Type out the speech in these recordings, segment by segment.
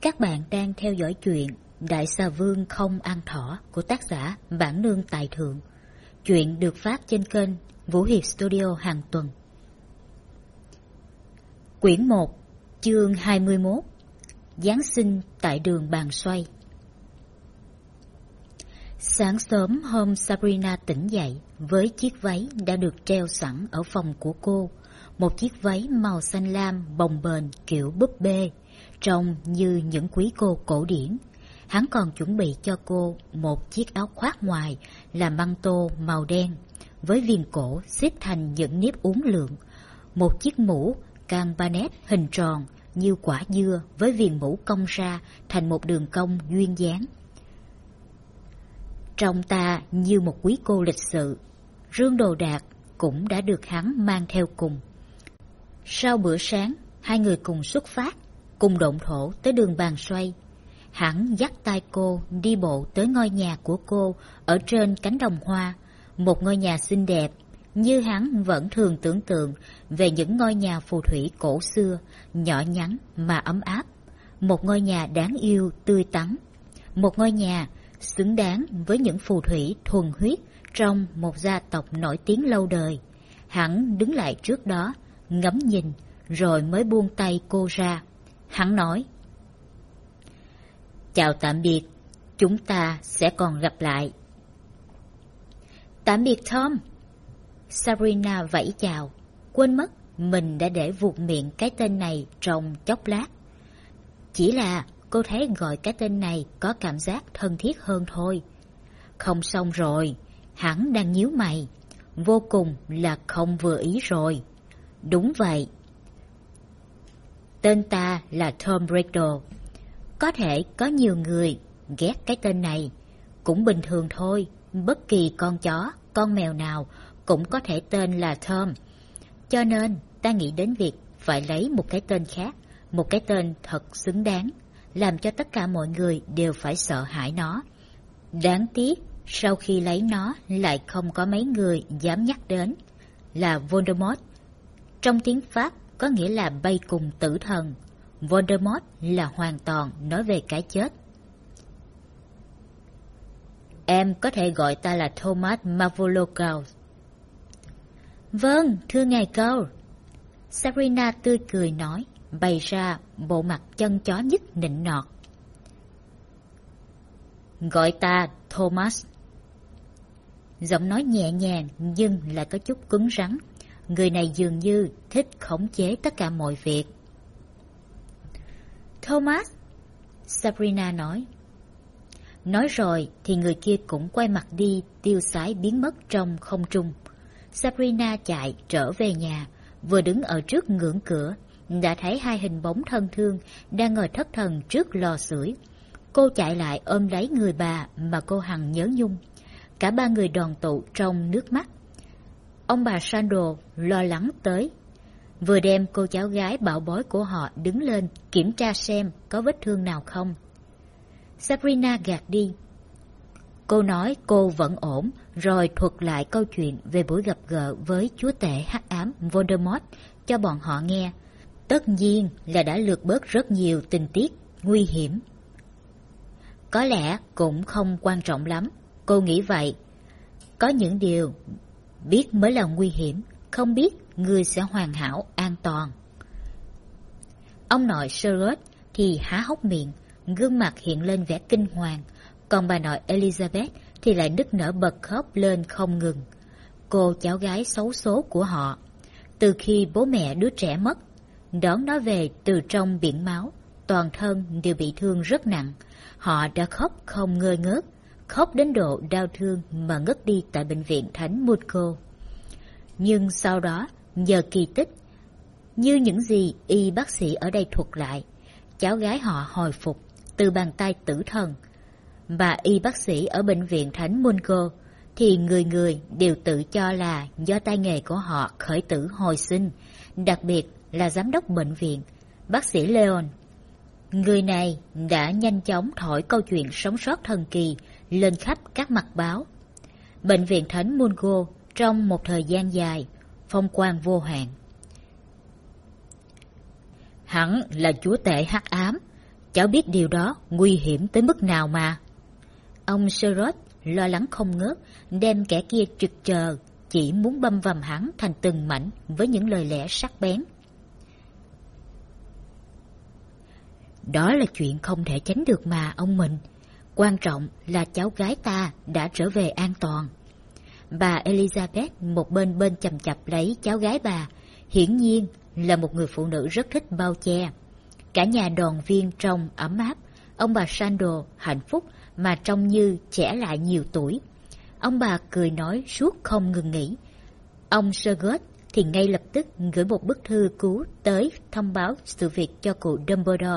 Các bạn đang theo dõi chuyện Đại xà vương không ăn thỏ của tác giả Bản Nương Tài Thượng. Chuyện được phát trên kênh Vũ Hiệp Studio hàng tuần. Quyển 1, chương 21. Giáng sinh tại đường bàn xoay. Sáng sớm hôm Sabrina tỉnh dậy với chiếc váy đã được treo sẵn ở phòng của cô. Một chiếc váy màu xanh lam bồng bềnh kiểu búp bê, trông như những quý cô cổ điển. Hắn còn chuẩn bị cho cô một chiếc áo khoác ngoài là măng tô màu đen với viền cổ xếp thành những nếp uốn lượn, một chiếc mũ cambanet hình tròn như quả dưa với viền mũ cong ra thành một đường cong duyên dáng. Trông ta như một quý cô lịch sự. Rương đồ đạc cũng đã được hắn mang theo cùng. Sau bữa sáng, hai người cùng xuất phát, cùng độn thổ tới đường bàn xoay. Hắn dắt tay cô đi bộ tới ngôi nhà của cô ở trên cánh đồng hoa, một ngôi nhà xinh đẹp như hắn vẫn thường tưởng tượng về những ngôi nhà phù thủy cổ xưa, nhỏ nhắn mà ấm áp. Một ngôi nhà đáng yêu tươi tắn, một ngôi nhà xứng đáng với những phù thủy thuần huyết trong một gia tộc nổi tiếng lâu đời. Hắn đứng lại trước đó, ngắm nhìn, rồi mới buông tay cô ra. Hắn nói: "Chào tạm biệt, chúng ta sẽ còn gặp lại." "Tạm biệt Tom." Sabrina vẫy chào, quên mất mình đã để vụt miệng cái tên này trong chốc lát. Chỉ là cô thấy gọi cái tên này có cảm giác thân thiết hơn thôi. Không xong rồi, hắn đang nhíu mày, vô cùng là không vừa ý rồi. Đúng vậy. Tên ta là Tom Riddle. Có thể có nhiều người ghét cái tên này, cũng bình thường thôi. Bất kỳ con chó, con mèo nào cũng có thể tên là Tom. Cho nên ta nghĩ đến việc phải lấy một cái tên khác, một cái tên thật xứng đáng, làm cho tất cả mọi người đều phải sợ hãi nó. Đáng tiếc, sau khi lấy nó lại không có mấy người dám nhắc đến. Là Voldemort. Trong tiếng Pháp có nghĩa là bay cùng tử thần. Voldemort là hoàn toàn nói về cái chết. Em có thể gọi ta là Thomas Marvolo Cole. Vâng, thưa ngài Cole. Sabrina tươi cười nói, bày ra bộ mặt chân chó nhất nịnh nọt. Gọi ta Thomas. Giọng nói nhẹ nhàng nhưng lại có chút cứng rắn. Người này dường như thích khống chế tất cả mọi việc. Thomas, Sabrina nói. Nói rồi thì người kia cũng quay mặt đi, tiêu sái biến mất trong không trung. Sabrina chạy trở về nhà, vừa đứng ở trước ngưỡng cửa, đã thấy hai hình bóng thân thương đang ngồi thất thần trước lò sưởi. Cô chạy lại ôm lấy người bà mà cô hằng nhớ nhung. Cả ba người đoàn tụ trong nước mắt. Ông bà Sandro lo lắng tới, vừa đem cô cháu gái bảo bối của họ đứng lên kiểm tra xem có vết thương nào không. Sabrina gạt đi. Cô nói cô vẫn ổn, rồi thuật lại câu chuyện về buổi gặp gỡ với chúa tể hắc ám Voldemort cho bọn họ nghe. Tất nhiên là đã lược bớt rất nhiều tình tiết nguy hiểm. Có lẽ cũng không quan trọng lắm, cô nghĩ vậy. Có những điều biết mới là nguy hiểm, không biết người sẽ hoàn hảo an toàn. Ông nội Charlotte thì há hốc miệng, gương mặt hiện lên vẻ kinh hoàng, còn bà nội Elizabeth thì lại nức nở bật khóc lên không ngừng. Cô cháu gái xấu số của họ, từ khi bố mẹ đứa trẻ mất, đón nó về từ trong biển máu, toàn thân đều bị thương rất nặng. Họ đã khóc không ngơi ngớt, khóc đến độ đau thương mà ngất đi tại bệnh viện Thánh Mungo. Nhưng sau đó, nhờ kỳ tích, như những gì y bác sĩ ở đây thuật lại, cháu gái họ hồi phục từ bàn tay tử thần. Bà y bác sĩ ở bệnh viện Thánh Mungo thì người người đều tự cho là do tay nghề của họ khởi tử hồi sinh, đặc biệt là giám đốc bệnh viện, bác sĩ Leon. Người này đã nhanh chóng thổi câu chuyện sống sót thần kỳ lên khắp các mặt báo. Bệnh viện Thánh Mungo trong một thời gian dài phong quang vô hạn. Hắn là chúa tể hắc ám, Cháu biết điều đó nguy hiểm tới mức nào mà. Ông Sherrod lo lắng không ngớt, đem kẻ kia trực chờ, chỉ muốn băm vằm hắn thành từng mảnh với những lời lẽ sắc bén. Đó là chuyện không thể tránh được mà, ông Mình. Quan trọng là cháu gái ta đã trở về an toàn. Bà Elizabeth một bên chầm chập lấy cháu gái bà, hiển nhiên là một người phụ nữ rất thích bao che. Cả nhà đoàn viên trông ấm áp, ông bà Sandal hạnh phúc mà trông như trẻ lại nhiều tuổi. Ông bà cười nói suốt không ngừng nghỉ. Ông Sherwood thì ngay lập tức gửi một bức thư cứu tới thông báo sự việc cho cụ Dumbledore.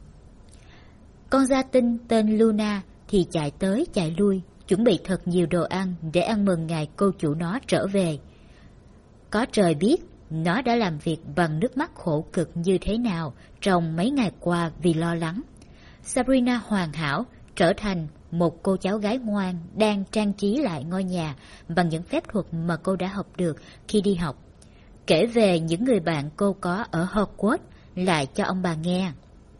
Con gia tinh tên Luna thì chạy tới chạy lui, chuẩn bị thật nhiều đồ ăn để ăn mừng ngày cô chủ nó trở về. Có trời biết nó đã làm việc bằng nước mắt khổ cực như thế nào trong mấy ngày qua vì lo lắng. Sabrina hoàn hảo trở thành một cô cháu gái ngoan đang trang trí lại ngôi nhà bằng những phép thuật mà cô đã học được khi đi học. Kể về những người bạn cô có ở Hogwarts lại cho ông bà nghe.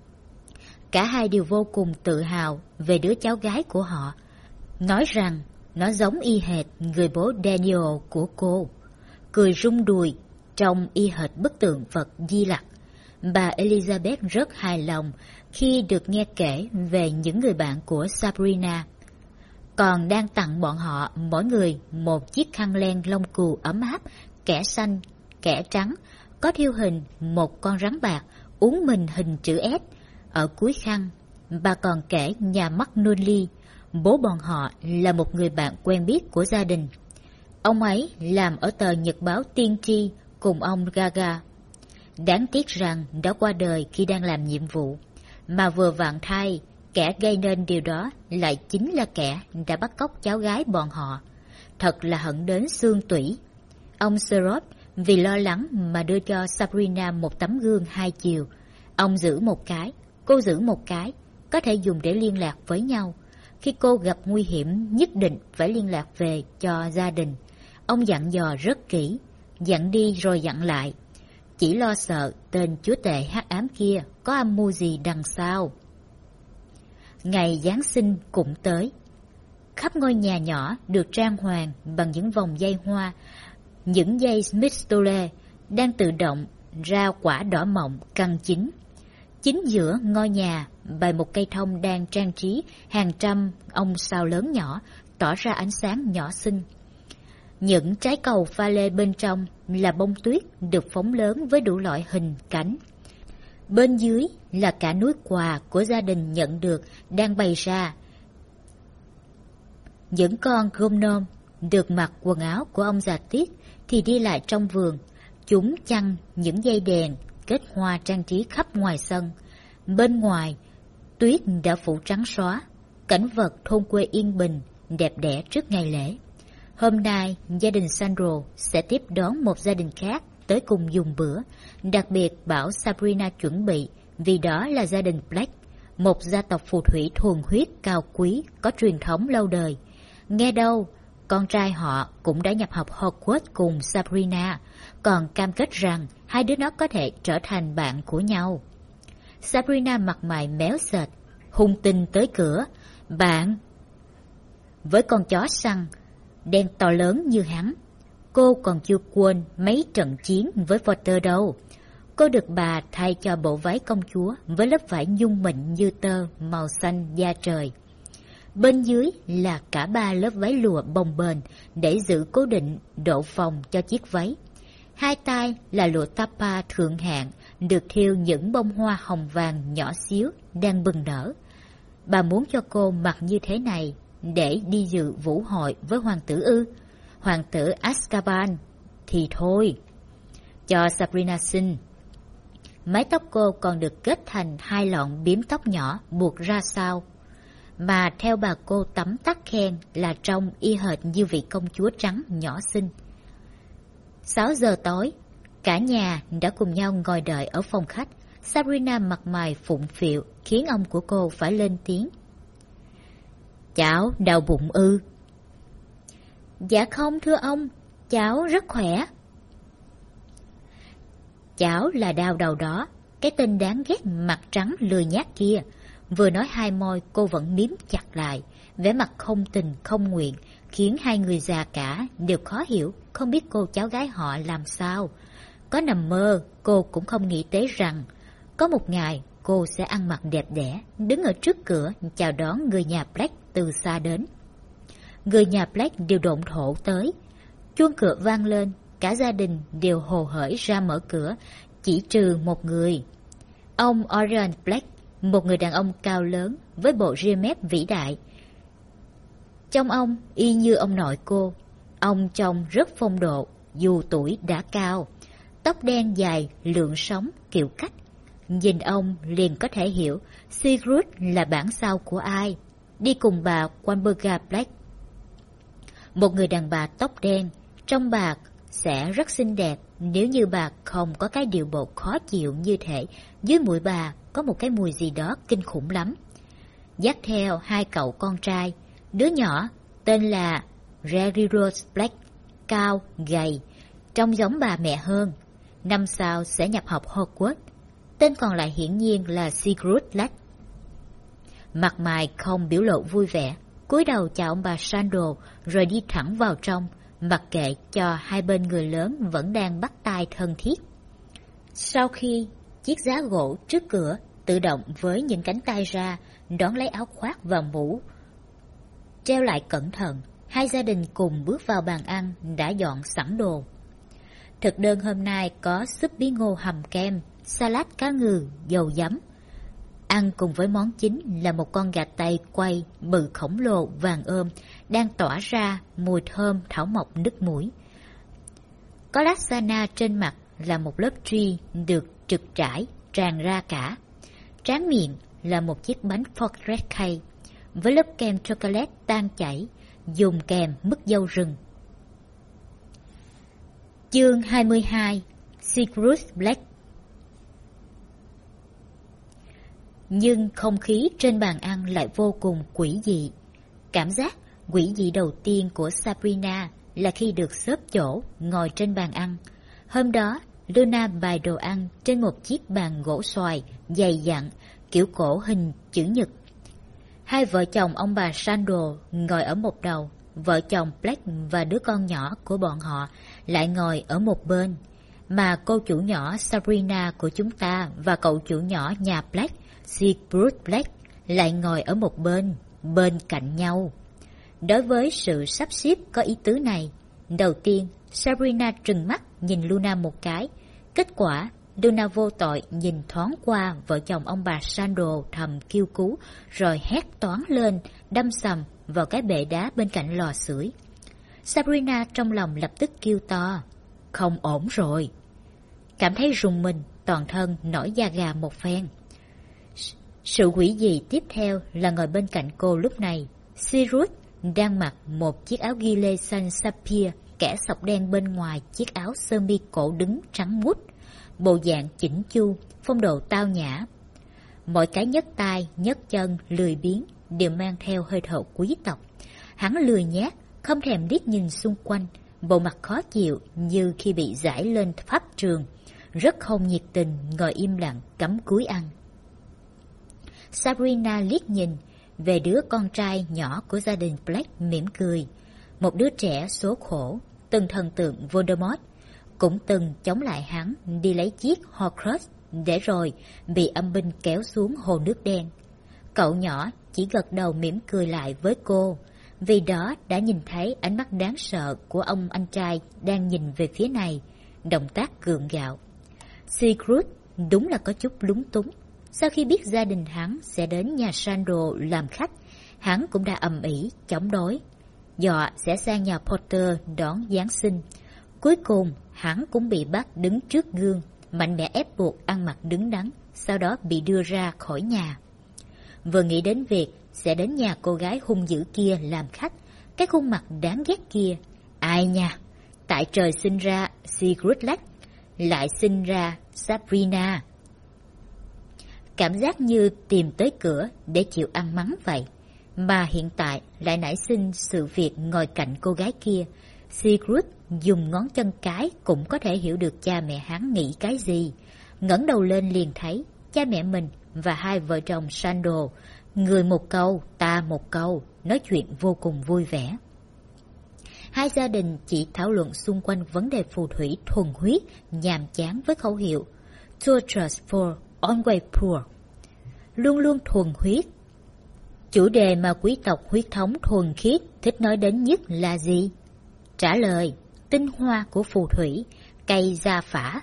Cả hai đều vô cùng tự hào về đứa cháu gái của họ, nói rằng nó giống y hệt người bố Daniel của cô, cười rung đùi trông y hệt bức tượng Phật Di Lặc. Bà Elizabeth rất hài lòng khi được nghe kể về những người bạn của Sabrina, còn đang tặng bọn họ mỗi người một chiếc khăn len lông cừu ấm áp, kẻ xanh, kẻ trắng, có thiêu hình một con rắn bạc uốn mình hình chữ S ở cuối khăn. Bà còn kể nhà Magnolia, bố bọn họ là một người bạn quen biết của gia đình. Ông ấy làm ở tờ nhật báo Tiên tri cùng ông Gaga. Đáng tiếc rằng đã qua đời khi đang làm nhiệm vụ, mà vừa vặn thay, kẻ gây nên điều đó lại chính là kẻ đã bắt cóc cháu gái bọn họ. Thật là hận đến xương tủy. Ông Sherrod vì lo lắng mà đưa cho Sabrina một tấm gương hai chiều. Ông giữ một cái, cô giữ một cái, có thể dùng để liên lạc với nhau. Khi cô gặp nguy hiểm nhất định phải liên lạc về cho gia đình. Ông dặn dò rất kỹ, dặn đi rồi dặn lại. Chỉ lo sợ tên chúa tể hắc ám kia có âm mưu gì đằng sau. Ngày Giáng sinh cũng tới. Khắp ngôi nhà nhỏ được trang hoàng bằng những vòng dây hoa, những dây mistole đang tự động ra quả đỏ mọng căng chín. Chính giữa ngôi nhà bày một cây thông đang trang trí hàng trăm ông sao lớn nhỏ, tỏ ra ánh sáng nhỏ xinh. Những trái cầu pha lê bên trong là bông tuyết được phóng lớn với đủ loại hình cánh. Bên dưới là cả núi quà của gia đình nhận được đang bày ra. Những con gnom được mặc quần áo của ông già Tiết thì đi lại trong vườn. Chúng chăng những dây đèn kết hoa trang trí khắp ngoài sân. Bên ngoài, tuyết đã phủ trắng xóa, cảnh vật thôn quê yên bình, đẹp đẽ trước ngày lễ. Hôm nay, gia đình Sandal sẽ tiếp đón một gia đình khác tới cùng dùng bữa, đặc biệt bảo Sabrina chuẩn bị vì đó là gia đình Black, một gia tộc phù thủy thuần huyết cao quý có truyền thống lâu đời. Nghe đâu, con trai họ cũng đã nhập học Hogwarts cùng Sabrina, còn cam kết rằng hai đứa nó có thể trở thành bạn của nhau. Sabrina mặt mày méo sệt, hung tinh tới cửa. Bạn! Với con chó săn đen to lớn như hắn, cô còn chưa quên mấy trận chiến với Potter đâu. Cô được bà thay cho bộ váy công chúa với lớp vải nhung mịn như tơ màu xanh da trời. Bên dưới là cả 3 lớp váy lụa bồng bềnh để giữ cố định độ phồng cho chiếc váy. Hai tay là lụa tapa thượng hạng được thêu những bông hoa hồng vàng nhỏ xíu đang bừng nở. Bà muốn cho cô mặc như thế này để đi dự vũ hội với hoàng tử ư? Hoàng tử Azkaban thì thôi. Cho Sabrina xin. Mái tóc cô còn được kết thành 2 lọn bím tóc nhỏ buộc ra sau, mà theo bà cô tấm tắc khen là trông y hệt như vị công chúa trắng nhỏ xinh. 6 giờ tối, cả nhà đã cùng nhau ngồi đợi ở phòng khách. Sabrina mặt mày phụng phịu khiến ông của cô phải lên tiếng. Cháu đau bụng ư? Dạ không thưa ông, cháu rất khỏe. Cháu là đau đầu đó, cái tên đáng ghét mặt trắng lười nhác kia. Vừa nói hai môi cô vẫn miếm chặt lại, vẻ mặt không tình không nguyện, khiến hai người già cả đều khó hiểu, không biết cô cháu gái họ làm sao. Có nằm mơ, cô cũng không nghĩ tới rằng có một ngày cô sẽ ăn mặc đẹp đẽ, đứng ở trước cửa chào đón người nhà Black từ xa đến. Người nhà Black đều độn thổ tới. Chuông cửa vang lên, cả gia đình đều hồ hởi ra mở cửa, chỉ trừ một người. Ông Orion Black, một người đàn ông cao lớn với bộ ria mép vĩ đại. Trông ông y như ông nội cô. Ông trông rất phong độ, dù tuổi đã cao. Tóc đen dài, lượn sóng, kiểu cách. Nhìn ông liền có thể hiểu Sigrid là bản sao của ai. Đi cùng bà Walburga Black. Một người đàn bà tóc đen, trông bà sẽ rất xinh đẹp nếu như bà không có cái điệu bộ khó chịu như thể dưới mũi bà có một cái mùi gì đó kinh khủng lắm. Dắt theo hai cậu con trai, đứa nhỏ tên là Jerry Rose Black, cao, gầy, trông giống bà mẹ hơn. Năm sau sẽ nhập học Hogwarts. Tên còn lại hiển nhiên là Sigrid Black. Mặt mày không biểu lộ vui vẻ, cúi đầu chào ông bà Sandal rồi đi thẳng vào trong, mặc kệ cho hai bên người lớn vẫn đang bắt tay thân thiết. Sau khi chiếc giá gỗ trước cửa tự động với những cánh tay ra, đón lấy áo khoác và mũ, treo lại cẩn thận, hai gia đình cùng bước vào bàn ăn đã dọn sẵn đồ. Thực đơn hôm nay có súp bí ngô hầm kem, salad cá ngừ, dầu giấm. Ăn cùng với món chính là một con gà tây quay bự khổng lồ vàng ôm, đang tỏa ra mùi thơm thảo mộc nức mũi. Có lasagna trên mặt là một lớp tri được trực trải tràn ra cả. Tráng miệng là một chiếc bánh pork cake với lớp kem chocolate tan chảy, dùng kèm mứt dâu rừng. Chương 22. Sigrid Black. Nhưng không khí trên bàn ăn lại vô cùng quỷ dị. Cảm giác quỷ dị đầu tiên của Sabrina là khi được xếp chỗ ngồi trên bàn ăn. Hôm đó, Luna bày đồ ăn trên một chiếc bàn gỗ xoài dày dặn, kiểu cổ hình chữ nhật. Hai vợ chồng ông bà Sandal ngồi ở một đầu, vợ chồng Black và đứa con nhỏ của bọn họ lại ngồi ở một bên, mà cô chủ nhỏ Sabrina của chúng ta và cậu chủ nhỏ nhà Black, Sigrid Black, lại ngồi ở một bên, bên cạnh nhau. Đối với sự sắp xếp có ý tứ này, đầu tiên Sabrina trừng mắt nhìn Luna một cái. Kết quả Luna vô tội nhìn thoáng qua vợ chồng ông bà Sandal thầm kêu cứu, rồi hét toáng lên, đâm sầm vào cái bệ đá bên cạnh lò sưởi. Sabrina trong lòng lập tức kêu to, không ổn rồi. Cảm thấy rùng mình, toàn thân nổi da gà một phen. Sự quỷ dị tiếp theo là ngồi bên cạnh cô lúc này. Sigrid đang mặc một chiếc áo ghi lê xanh sapphire, kẻ sọc đen bên ngoài chiếc áo sơ mi cổ đứng trắng muốt, bộ dạng chỉnh chu, phong độ tao nhã. Mọi cái nhấc tay, nhấc chân, lười biếng đều mang theo hơi thở quý tộc. Hắn lười nhác, không thèm liếc nhìn xung quanh, bộ mặt khó chịu như khi bị giải lên pháp trường, rất không nhiệt tình, ngồi im lặng cắm cúi ăn. Sabrina liếc nhìn về đứa con trai nhỏ của gia đình Black, mỉm cười. Một đứa trẻ số khổ, từng thần tượng Voldemort, cũng từng chống lại hắn đi lấy chiếc Horcrux để rồi bị âm binh kéo xuống hồ nước đen. Cậu nhỏ chỉ gật đầu mỉm cười lại với cô, vì đó đã nhìn thấy ánh mắt đáng sợ của ông anh trai đang nhìn về phía này, động tác gượng gạo. Sigrid đúng là có chút lúng túng. Sau khi biết gia đình hắn sẽ đến nhà Sandal làm khách, hắn cũng đã ầm ĩ chống đối, dọa sẽ sang nhà Potter đón Giáng sinh. Cuối cùng hắn cũng bị bắt đứng trước gương, mạnh mẽ ép buộc ăn mặc đứng đắn, sau đó bị đưa ra khỏi nhà. Vừa nghĩ đến việc sẽ đến nhà cô gái hung dữ kia làm khách, cái khuôn mặt đáng ghét kia, ai nha, tại trời sinh ra Sigrid Black, lại sinh ra Sabrina. Cảm giác như tìm tới cửa để chịu ăn mắng vậy, mà hiện tại lại nảy sinh sự việc ngồi cạnh cô gái kia. Sigrid dùng ngón chân cái cũng có thể hiểu được cha mẹ hắn nghĩ cái gì. Ngẩng đầu lên liền thấy cha mẹ mình và hai vợ chồng Sandal, người một câu, ta một câu, nói chuyện vô cùng vui vẻ. Hai gia đình chỉ thảo luận xung quanh vấn đề phù thủy thuần huyết, nhàm chán với khẩu hiệu Tortures for always poor, luôn luôn thuần huyết. Chủ đề mà quý tộc huyết thống thuần khiết thích nói đến nhất là gì? Trả lời, tinh hoa của phù thủy, cây gia phả.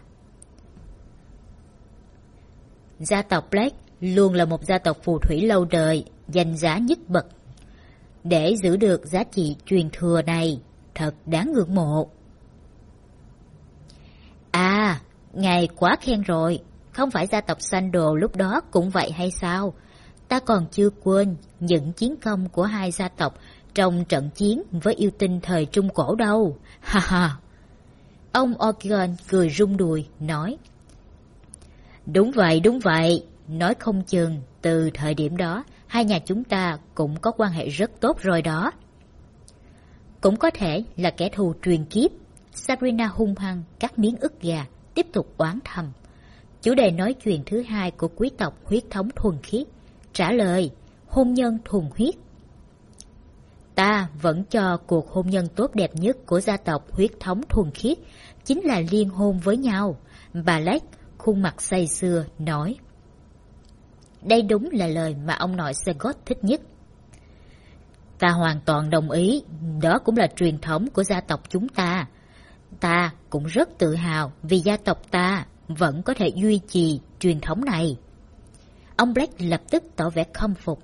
Gia tộc Black luôn là một gia tộc phù thủy lâu đời, danh giá nhất bậc. Để giữ được giá trị truyền thừa này, thật đáng ngưỡng mộ. À, ngài quá khen rồi, không phải gia tộc Sandal lúc đó cũng vậy hay sao? Ta còn chưa quên những chiến công của hai gia tộc trong trận chiến với yêu tinh thời Trung Cổ đâu. Ha ha. Ông Orgon cười rung đùi, nói. Đúng vậy, nói không chừng từ thời điểm đó hai nhà chúng ta cũng có quan hệ rất tốt rồi đó. Cũng có thể là kẻ thù truyền kiếp. Sabrina hung hăng cắt miếng ức gà, tiếp tục oán thầm. Chủ đề nói chuyện thứ hai của quý tộc huyết thống thuần khiết. Trả lời, hôn nhân thuần huyết. Ta vẫn cho cuộc hôn nhân tốt đẹp nhất của gia tộc huyết thống thuần khiết chính là liên hôn với nhau. Bà Lake, khuôn mặt say sưa, nói. Đây đúng là lời mà ông nội Segot thích nhất. Ta hoàn toàn đồng ý, đó cũng là truyền thống của gia tộc chúng ta. Ta cũng rất tự hào vì gia tộc ta vẫn có thể duy trì truyền thống này. Ông Black lập tức tỏ vẻ khâm phục.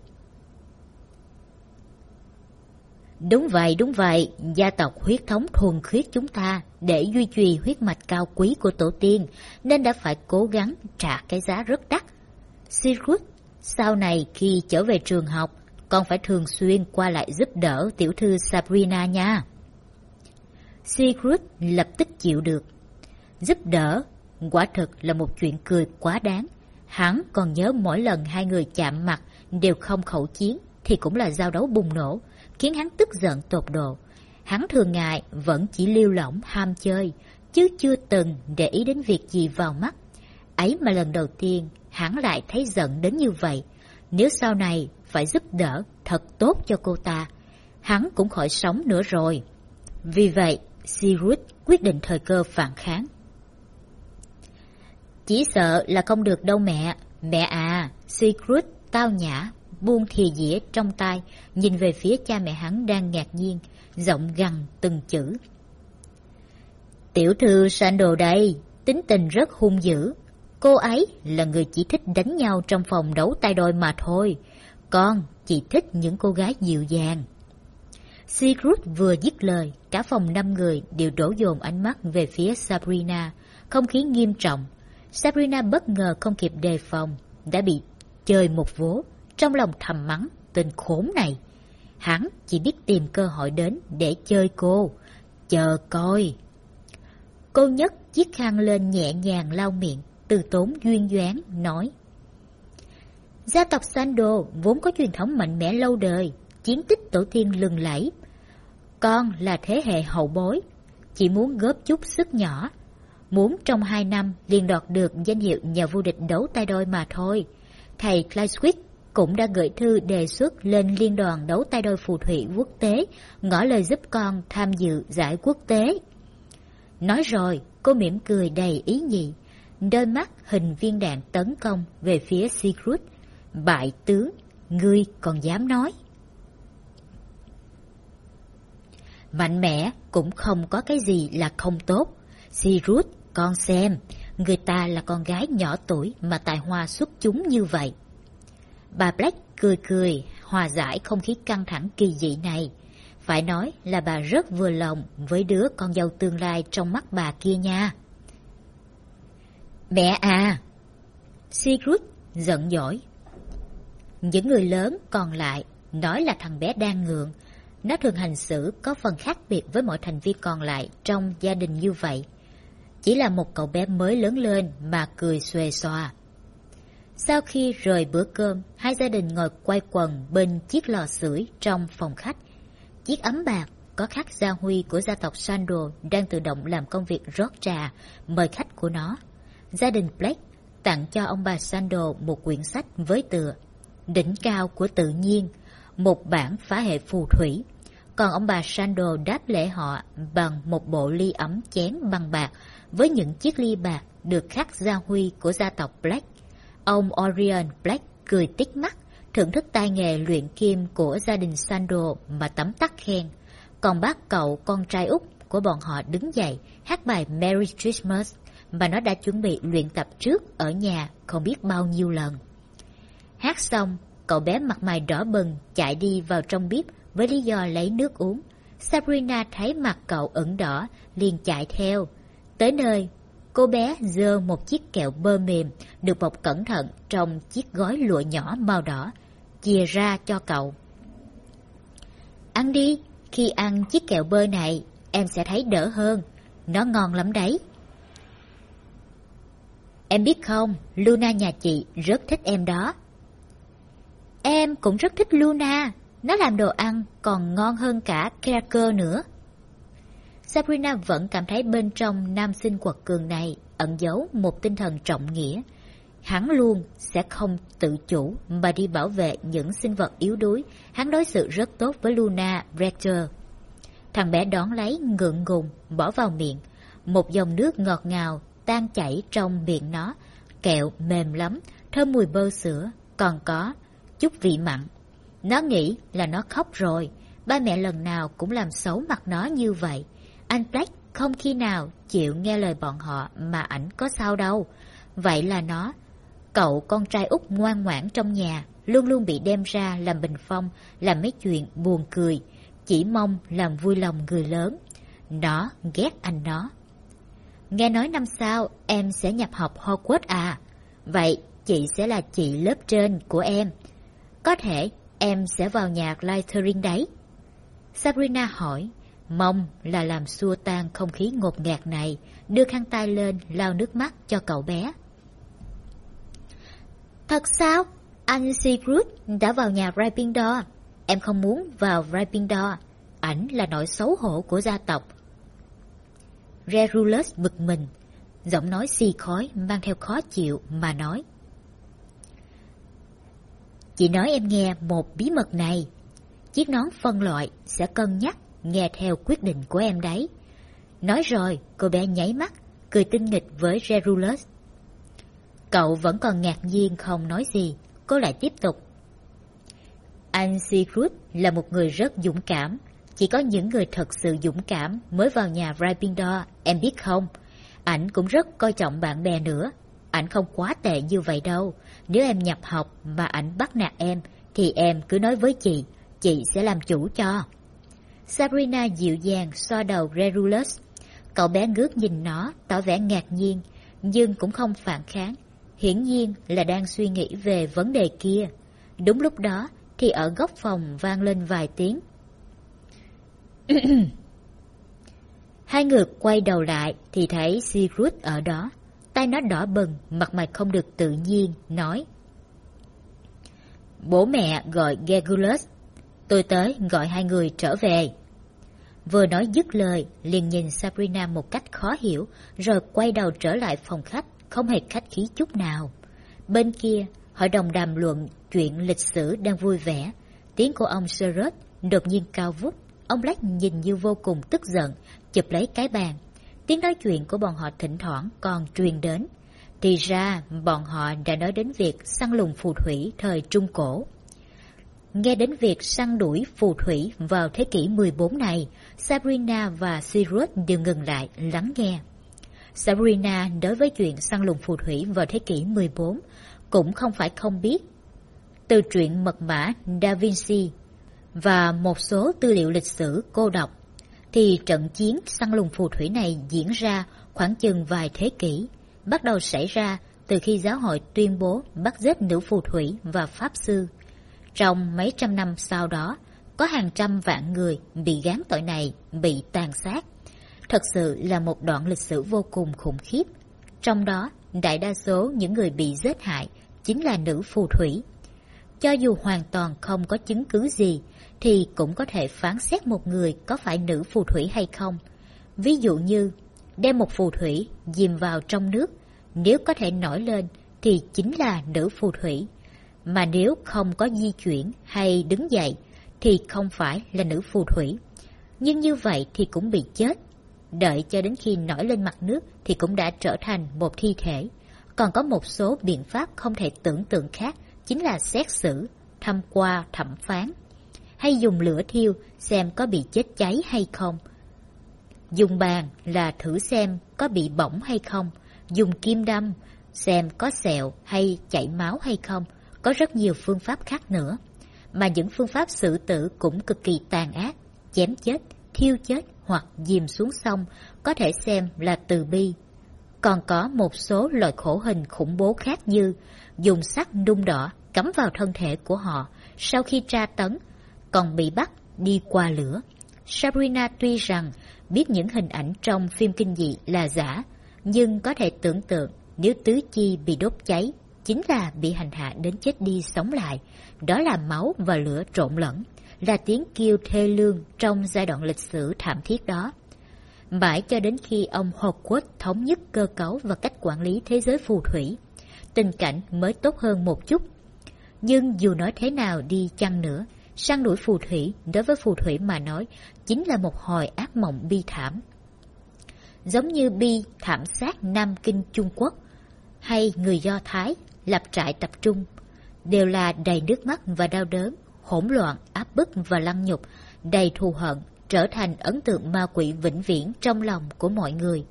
Đúng vậy, gia tộc huyết thống thuần khiết chúng ta để duy trì huyết mạch cao quý của tổ tiên nên đã phải cố gắng trả cái giá rất đắt. Sirius, sau này khi trở về trường học, con phải thường xuyên qua lại giúp đỡ tiểu thư Sabrina nha. Sirius lập tức chịu được. Giúp đỡ, quả thực là một chuyện cười quá đáng. Hắn còn nhớ mỗi lần hai người chạm mặt đều không khẩu chiến thì cũng là giao đấu bùng nổ, khiến hắn tức giận tột độ. Hắn thường ngày vẫn chỉ lêu lỏng ham chơi, chứ chưa từng để ý đến việc gì vào mắt. Ấy mà lần đầu tiên hắn lại thấy giận đến như vậy. Nếu sau này phải giúp đỡ thật tốt cho cô ta, hắn cũng khỏi sống nữa rồi. Vì vậy, Sirius quyết định thời cơ phản kháng. Chỉ sợ là không được đâu mẹ. Mẹ à, Sirius tao nhã, buông thìa dĩa trong tay, nhìn về phía cha mẹ hắn đang ngạc nhiên, giọng gằn từng chữ. Tiểu thư Sandal đây, tính tình rất hung dữ. Cô ấy là người chỉ thích đánh nhau trong phòng đấu tay đôi mà thôi. Con chỉ thích những cô gái dịu dàng. Sirius vừa dứt lời, cả phòng 5 người đều đổ dồn ánh mắt về phía Sabrina, không khí nghiêm trọng. Sabrina bất ngờ không kịp đề phòng, đã bị chơi một vố, trong lòng thầm mắng tên khốn này. Hắn chỉ biết tìm cơ hội đến để chơi cô. Chờ coi. Cô nhấc chiếc khăn lên nhẹ nhàng lau miệng, từ tốn duyên dáng, nói. Gia tộc Sandal vốn có truyền thống mạnh mẽ lâu đời, chiến tích tổ tiên lừng lẫy. Con là thế hệ hậu bối, chỉ muốn góp chút sức nhỏ, muốn trong 2 năm liền đoạt được danh hiệu nhà vô địch đấu tay đôi mà thôi. Thầy Clydeswick cũng đã gửi thư đề xuất lên liên đoàn đấu tay đôi phù thủy quốc tế, ngỏ lời giúp con tham dự giải quốc tế. Nói rồi, cô mỉm cười đầy ý nhị, đôi mắt hình viên đạn tấn công về phía Sirius. Bại tướng, ngươi còn dám nói? Mạnh mẽ cũng không có cái gì là không tốt. Sirius, con xem, người ta là con gái nhỏ tuổi mà tài hoa xuất chúng như vậy. Bà Black cười cười, hòa giải không khí căng thẳng kỳ dị này. Phải nói là bà rất vừa lòng với đứa con dâu tương lai trong mắt bà kia nha. Mẹ à! Sirius giận dỗi. Những người lớn còn lại nói là thằng bé đang ngượng. Nó thường hành xử có phần khác biệt với mọi thành viên còn lại trong gia đình như vậy. Chỉ là một cậu bé mới lớn lên mà cười xuề xòa. Sau khi rời bữa cơm, hai gia đình ngồi quay quần bên chiếc lò sưởi trong phòng khách. Chiếc ấm bạc có khắc gia huy của gia tộc Sandal đang tự động làm công việc rót trà, mời khách của nó. Gia đình Black tặng cho ông bà Sandal một quyển sách với tựa Đỉnh cao của tự nhiên, một bản phá hệ phù thủy. Còn ông bà Sandal đáp lễ họ bằng một bộ ly ấm chén bằng bạc với những chiếc ly bạc được khắc gia huy của gia tộc Black. Ông Orion Black cười tít mắt, thưởng thức tay nghề luyện kim của gia đình Sandal mà tấm tắc khen. Còn bác cậu con trai út của bọn họ đứng dậy hát bài Merry Christmas mà nó đã chuẩn bị luyện tập trước ở nhà không biết bao nhiêu lần. Hát xong, cậu bé mặt mày đỏ bừng chạy đi vào trong bếp với lý do lấy nước uống. Sabrina thấy mặt cậu ửng đỏ, liền chạy theo. Tới nơi, cô bé giơ một chiếc kẹo bơ mềm được bọc cẩn thận trong chiếc gói lụa nhỏ màu đỏ, chìa ra cho cậu. Ăn đi, khi ăn chiếc kẹo bơ này, em sẽ thấy đỡ hơn. Nó ngon lắm đấy. Em biết không, Luna nhà chị rất thích em đó. Em cũng rất thích Luna. Nó làm đồ ăn còn ngon hơn cả cracker nữa. Sabrina vẫn cảm thấy bên trong nam sinh quật cường này ẩn giấu một tinh thần trọng nghĩa. Hắn luôn sẽ không tự chủ mà đi bảo vệ những sinh vật yếu đuối. Hắn đối xử rất tốt với Luna Rector. Thằng bé đón lấy ngượng ngùng bỏ vào miệng. Một dòng nước ngọt ngào tan chảy trong miệng nó. Kẹo mềm lắm, thơm mùi bơ sữa, còn có chút vị mặn. Nó nghĩ là nó khóc rồi. Ba mẹ lần nào cũng làm xấu mặt nó như vậy. Anh Black không khi nào chịu nghe lời bọn họ mà ảnh có sao đâu. Vậy là nó, cậu con trai út ngoan ngoãn trong nhà, luôn luôn bị đem ra làm bình phong, làm mấy chuyện buồn cười, chỉ mong làm vui lòng người lớn. Nó ghét anh nó. Nghe nói năm sau em sẽ nhập học Hogwarts à? Vậy chị sẽ là chị lớp trên của em. Có thể em sẽ vào nhà Slytherin đấy. Sabrina hỏi, mong là làm xua tan không khí ngột ngạt này, đưa khăn tay lên lau nước mắt cho cậu bé. Thật sao? Anh Sigurd đã vào nhà Gryffindor. Em không muốn vào Gryffindor. Ảnh là nỗi xấu hổ của gia tộc. Regulus bực mình, giọng nói xì khói mang theo khó chịu mà nói. Chị nói em nghe một bí mật này. Chiếc nón phân loại sẽ cân nhắc nghe theo quyết định của em đấy. Nói rồi, cô bé nháy mắt, cười tinh nghịch với Regulus. Cậu vẫn còn ngạc nhiên không nói gì, cô lại tiếp tục. Anh Sigurd là một người rất dũng cảm. Chỉ có những người thật sự dũng cảm mới vào nhà Gryffindor, em biết không? Ảnh cũng rất coi trọng bạn bè nữa. Ảnh không quá tệ như vậy đâu. Nếu em nhập học mà ảnh bắt nạt em, thì em cứ nói với chị sẽ làm chủ cho. Sabrina dịu dàng xoa đầu Regulus. Cậu bé ngước nhìn nó, tỏ vẻ ngạc nhiên, nhưng cũng không phản kháng. Hiển nhiên là đang suy nghĩ về vấn đề kia. Đúng lúc đó thì ở góc phòng vang lên vài tiếng. Hai người quay đầu lại thì thấy Sigurd ở đó. Tay nó đỏ bừng, mặt mày không được tự nhiên, nói. Bố mẹ gọi Regulus, tôi tới gọi hai người trở về. Vừa nói dứt lời, liền nhìn Sabrina một cách khó hiểu, rồi quay đầu trở lại phòng khách, không hề khách khí chút nào. Bên kia, hội đồng đàm luận chuyện lịch sử đang vui vẻ. Tiếng của ông Sirius đột nhiên cao vút. Ông Black nhìn như vô cùng tức giận, chụp lấy cái bàn. Tiếng nói chuyện của bọn họ thỉnh thoảng còn truyền đến. Thì ra bọn họ đã nói đến việc săn lùng phù thủy thời Trung Cổ. Nghe đến việc săn đuổi phù thủy vào thế kỷ 14 này, Sabrina và Sirius đều ngừng lại lắng nghe. Sabrina đối với chuyện săn lùng phù thủy vào thế kỷ 14 cũng không phải không biết. Từ truyện mật mã Da Vinci và một số tư liệu lịch sử cô đọc, thì trận chiến săn lùng phù thủy này diễn ra khoảng chừng vài thế kỷ, bắt đầu xảy ra từ khi giáo hội tuyên bố bắt giết nữ phù thủy và pháp sư. Trong mấy trăm năm sau đó, có hàng trăm vạn người bị gán tội này bị tàn sát. Thật sự là một đoạn lịch sử vô cùng khủng khiếp. Trong đó, đại đa số những người bị giết hại chính là nữ phù thủy. Cho dù hoàn toàn không có chứng cứ gì, thì cũng có thể phán xét một người có phải nữ phù thủy hay không. Ví dụ như, đem một phù thủy dìm vào trong nước, nếu có thể nổi lên, thì chính là nữ phù thủy, mà nếu không có di chuyển hay đứng dậy thì không phải là nữ phù thủy. Nhưng như vậy thì cũng bị chết. Đợi cho đến khi nổi lên mặt nước thì cũng đã trở thành một thi thể. Còn có một số biện pháp không thể tưởng tượng khác, chính là xét xử, thăm qua thẩm phán, hay dùng lửa thiêu xem có bị chết cháy hay không. Dùng bàn là thử xem có bị bỏng hay không. Dùng kim đâm xem có sẹo hay chảy máu hay không. Có rất nhiều phương pháp khác nữa. Mà những phương pháp xử tử cũng cực kỳ tàn ác. Chém chết, thiêu chết hoặc dìm xuống sông có thể xem là từ bi. Còn có một số loại khổ hình khủng bố khác như dùng sắt nung đỏ cắm vào thân thể của họ, sau khi tra tấn còn bị bắt đi qua lửa. Sabrina tuy rằng biết những hình ảnh trong phim kinh dị là giả, nhưng có thể tưởng tượng nếu tứ chi bị đốt cháy, chính là bị hành hạ đến chết đi sống lại. Đó là máu và lửa trộn lẫn, là tiếng kêu thê lương trong giai đoạn lịch sử thảm thiết đó. Mãi cho đến khi ông Hogwarts thống nhất cơ cấu và cách quản lý thế giới phù thủy, tình cảnh mới tốt hơn một chút. Nhưng dù nói thế nào đi chăng nữa, săn đuổi phù thủy đối với phù thủy mà nói chính là một hồi ác mộng bi thảm. Giống như bi thảm sát Nam Kinh Trung Quốc hay người Do Thái lập trại tập trung, đều là đầy nước mắt và đau đớn, hỗn loạn, áp bức và lăng nhục, đầy thù hận, trở thành ấn tượng ma quỷ vĩnh viễn trong lòng của mọi người.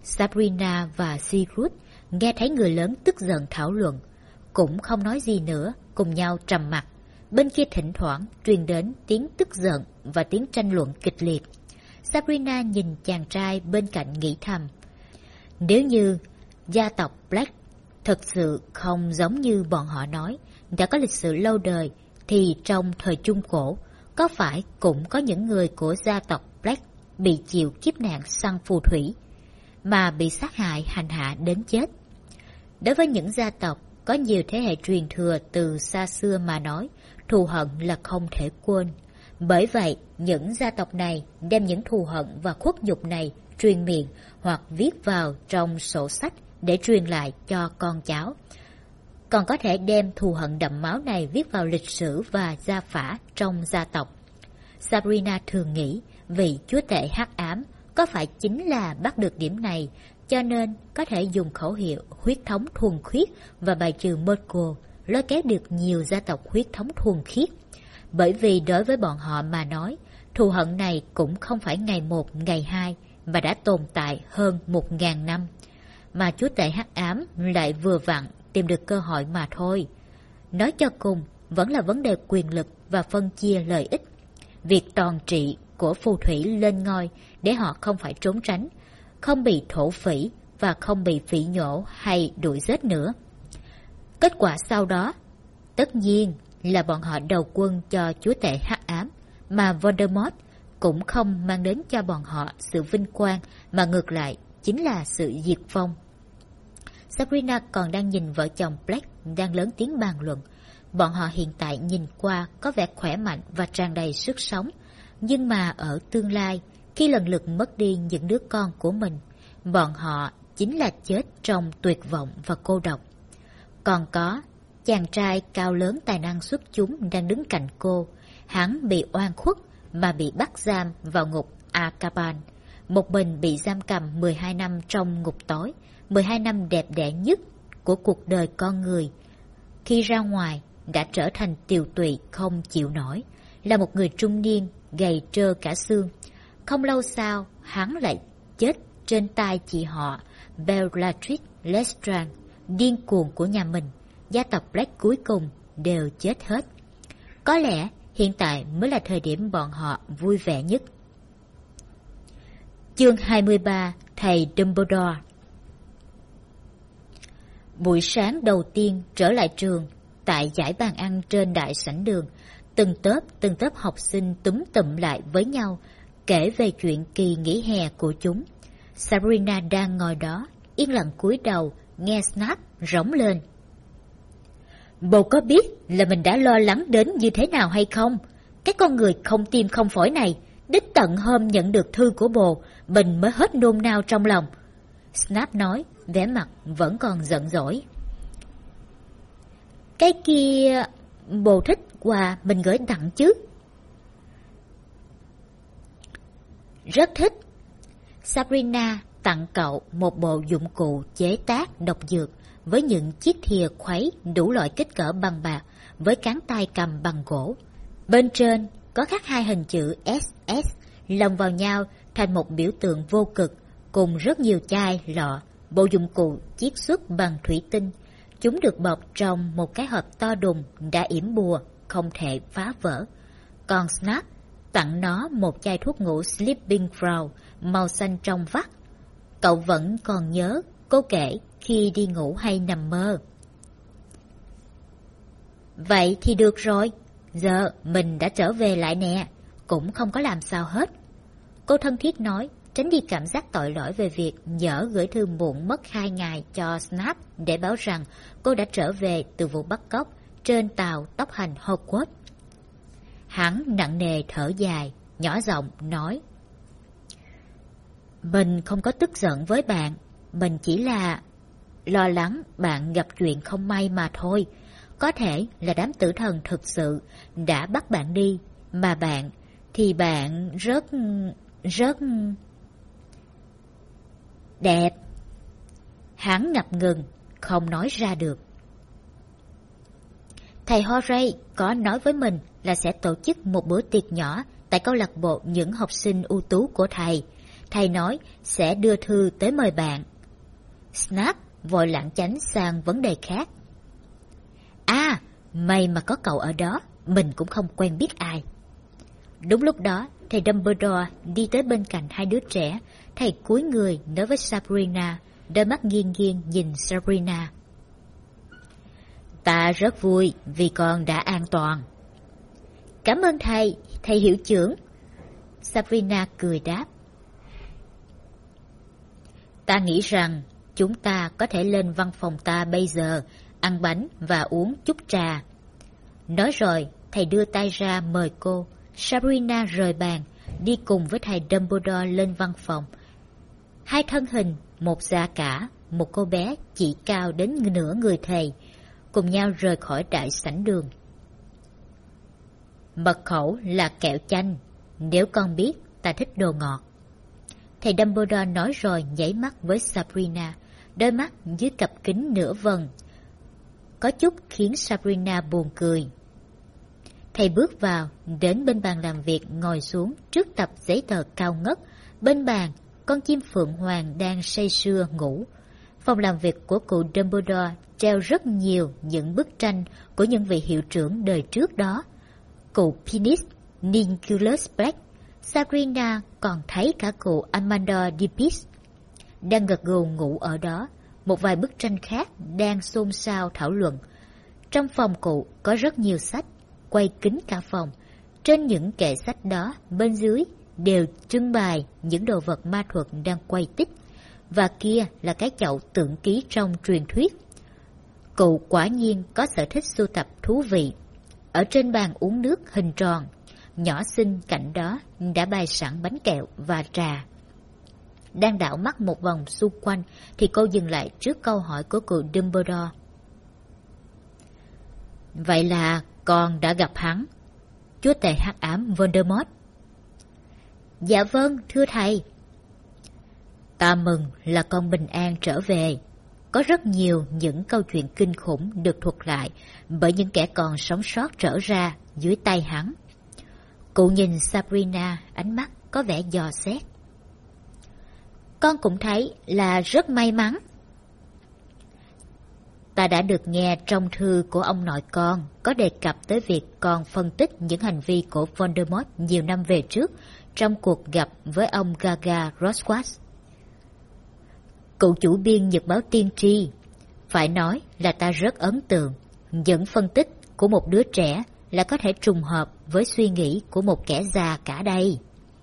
Sabrina và Sigurd nghe thấy người lớn tức giận thảo luận, cũng không nói gì nữa, cùng nhau trầm mặc. Bên kia thỉnh thoảng truyền đến tiếng tức giận và tiếng tranh luận kịch liệt. Sabrina nhìn chàng trai bên cạnh nghĩ thầm, nếu như gia tộc Black thực sự không giống như bọn họ nói, đã có lịch sử lâu đời, thì trong thời Trung Cổ, có phải cũng có những người của gia tộc Black bị chịu kiếp nạn săn phù thủy, mà bị sát hại hành hạ đến chết? Đối với những gia tộc có nhiều thế hệ truyền thừa từ xa xưa mà nói, thù hận là không thể quên. Bởi vậy, những gia tộc này đem những thù hận và khuất nhục này truyền miệng hoặc viết vào trong sổ sách để truyền lại cho con cháu. Còn có thể đem thù hận đậm máu này viết vào lịch sử và gia phả trong gia tộc. Sabrina thường nghĩ vị chúa tể hắc ám có phải chính là bắt được điểm này, cho nên có thể dùng khẩu hiệu huyết thống thuần khiết và bài trừ Murkle, lôi kéo được nhiều gia tộc huyết thống thuần khiết. Bởi vì đối với bọn họ mà nói, thù hận này cũng không phải ngày một, ngày hai, mà đã tồn tại hơn 1000 năm. Mà chúa tể hắc ám lại vừa vặn tìm được cơ hội mà thôi. Nói cho cùng, vẫn là vấn đề quyền lực và phân chia lợi ích. Việc toàn trị của phù thủy lên ngôi để họ không phải trốn tránh, không bị thổ phỉ và không bị phỉ nhổ hay đuổi giết nữa. Kết quả sau đó, tất nhiên là bọn họ đầu quân cho chúa tể hắc ám, mà Voldemort cũng không mang đến cho bọn họ sự vinh quang, mà ngược lại chính là sự diệt vong. Sabrina còn đang nhìn vợ chồng Black đang lớn tiếng bàn luận. Bọn họ hiện tại nhìn qua có vẻ khỏe mạnh và tràn đầy sức sống, nhưng mà ở tương lai, khi lần lượt mất đi những đứa con của mình, bọn họ chính là chết trong tuyệt vọng và cô độc. Còn có chàng trai cao lớn tài năng xuất chúng đang đứng cạnh cô, hắn bị oan khuất mà bị bắt giam vào ngục Azkaban, một mình bị giam cầm 12 năm trong ngục tối, 12 năm đẹp đẽ nhất của cuộc đời con người. Khi ra ngoài đã trở thành tiều tụy không chịu nổi, là một người trung niên gầy trơ cả xương. Không lâu sau, hắn lại chết trên tay chị họ Bellatrix Lestrange, điên cuồng của nhà mình. Gia tộc Black cuối cùng đều chết hết. Có lẽ hiện tại mới là thời điểm bọn họ vui vẻ nhất. Chương 23: Thầy Dumbledore. Buổi sáng đầu tiên trở lại trường, tại dãy bàn ăn trên đại sảnh đường, từng tlớp học sinh túm tụm lại với nhau, kể về chuyện kỳ nghỉ hè của chúng. Sabrina đang ngồi đó, yên lặng cúi đầu, nghe Snape rống lên. Bồ có biết là mình đã lo lắng đến như thế nào hay không? Cái con người không tim không phổi này, đích tận hôm nhận được thư của bồ, mình mới hết nôn nao trong lòng. Snape nói, vẻ mặt vẫn còn giận dỗi. Cái kia, bồ thích quà mình gửi tặng chứ? Rất thích. Sabrina tặng cậu một bộ dụng cụ chế tác độc dược với những chiếc thìa khuấy đủ loại kích cỡ bằng bạc với cán tay cầm bằng gỗ. Bên trên có khắc hai hình chữ SS lồng vào nhau thành một biểu tượng vô cực cùng rất nhiều chai, lọ. Bộ dụng cụ chiết xuất bằng thủy tinh. Chúng được bọc trong một cái hộp to đùng đã yểm bùa, không thể phá vỡ. Còn Snap tặng nó một chai thuốc ngủ Sleeping Ground màu xanh trong vắt. Cậu vẫn còn nhớ cô kể khi đi ngủ hay nằm mơ. Vậy thì được rồi, giờ mình đã trở về lại nè, cũng không có làm sao hết. Cô thân thiết nói, tránh đi cảm giác tội lỗi về việc nhỡ gửi thư muộn mất 2 ngày cho Snap để báo rằng cô đã trở về từ vụ bắt cóc trên tàu tốc hành Hogwarts. Hắn nặng nề thở dài, nhỏ giọng nói: Mình không có tức giận với bạn, mình chỉ là lo lắng bạn gặp chuyện không may mà thôi. Có thể là đám tử thần thực sự đã bắt bạn đi, mà bạn thì bạn rất đẹp. Hắn ngập ngừng, không nói ra được. Thầy Horay có nói với mình là sẽ tổ chức một bữa tiệc nhỏ tại câu lạc bộ những học sinh ưu tú của thầy. Thầy nói sẽ đưa thư tới mời bạn. Snap vội lảng tránh sang vấn đề khác. À, may mà có cậu ở đó, mình cũng không quen biết ai. Đúng lúc đó, thầy Dumbledore đi tới bên cạnh hai đứa trẻ. Thầy cúi người nói với Sabrina, đôi mắt nghiêng nghiêng nhìn Sabrina. Ta rất vui vì con đã an toàn. Cảm ơn thầy, thầy hiệu trưởng. Sabrina cười đáp. Ta nghĩ rằng chúng ta có thể lên văn phòng ta bây giờ, ăn bánh và uống chút trà. Nói rồi, thầy đưa tay ra mời cô. Sabrina rời bàn, đi cùng với thầy Dumbledore lên văn phòng. Hai thân hình, một già cả, một cô bé chỉ cao đến nửa người thầy, cùng nhau rời khỏi đại sảnh đường. Mật khẩu là kẹo chanh, nếu con biết ta thích đồ ngọt. Thầy Dumbledore nói rồi nhảy mắt với Sabrina, đôi mắt dưới cặp kính nửa vầng, có chút khiến Sabrina buồn cười. Thầy bước vào, đến bên bàn làm việc ngồi xuống trước tập giấy tờ cao ngất. Bên bàn, con chim phượng hoàng đang say sưa ngủ. Phòng làm việc của cụ Dumbledore treo rất nhiều những bức tranh của những vị hiệu trưởng đời trước đó. Cụ Finis Nicholas Black, Sabrina còn thấy cả cụ Amanda Dippis đang gật gù ngủ ở đó. Một vài bức tranh khác đang xôn xao thảo luận. Trong phòng cụ có rất nhiều sách, quay kín cả phòng. Trên những kệ sách đó, bên dưới đều trưng bày những đồ vật ma thuật đang quay tích. Và kia là cái chậu tượng ký trong truyền thuyết. Cụ quả nhiên có sở thích sưu tập thú vị. Ở trên bàn uống nước hình tròn, nhỏ xinh cạnh đó đã bày sẵn bánh kẹo và trà. Đang đảo mắt một vòng xung quanh thì cô dừng lại trước câu hỏi của cụ Dumbledore. Vậy là con đã gặp hắn, chúa tể hắc ám Voldemort? Dạ vâng, thưa thầy. Ta mừng là con bình an trở về. Có rất nhiều những câu chuyện kinh khủng được thuật lại bởi những kẻ còn sống sót trở ra dưới tay hắn. Cụ nhìn Sabrina, ánh mắt có vẻ dò xét. Con cũng thấy là rất may mắn. Ta đã được nghe trong thư của ông nội con có đề cập tới việc con phân tích những hành vi của Voldemort nhiều năm về trước trong cuộc gặp với ông Gaga Rosquas, cựu chủ biên nhật báo Tiên tri. Phải nói là ta rất ấn tượng. Những phân tích của một đứa trẻ là có thể trùng hợp với suy nghĩ của một kẻ già cả đây.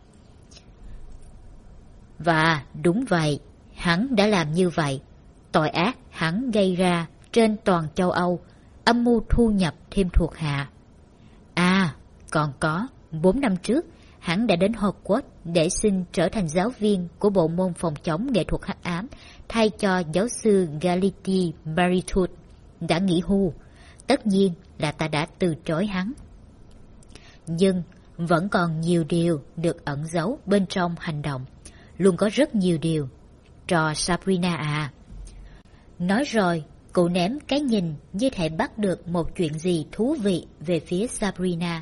Và đúng vậy, hắn đã làm như vậy. Tội ác hắn gây ra trên toàn châu Âu, âm mưu thu nhập thêm thuộc hạ. À, còn có, 4 năm trước, hắn đã đến Hogwarts để xin trở thành giáo viên của bộ môn phòng chống nghệ thuật hắc ám thay cho giáo sư Gality Maritud đã nghỉ hưu. tất nhiên là ta đã từ chối hắn. Nhưng vẫn còn nhiều điều được ẩn giấu bên trong hành động. Luôn có rất nhiều điều. Trò Sabrina à. Nói rồi, cụ ném cái nhìn như thể bắt được một chuyện gì thú vị về phía Sabrina.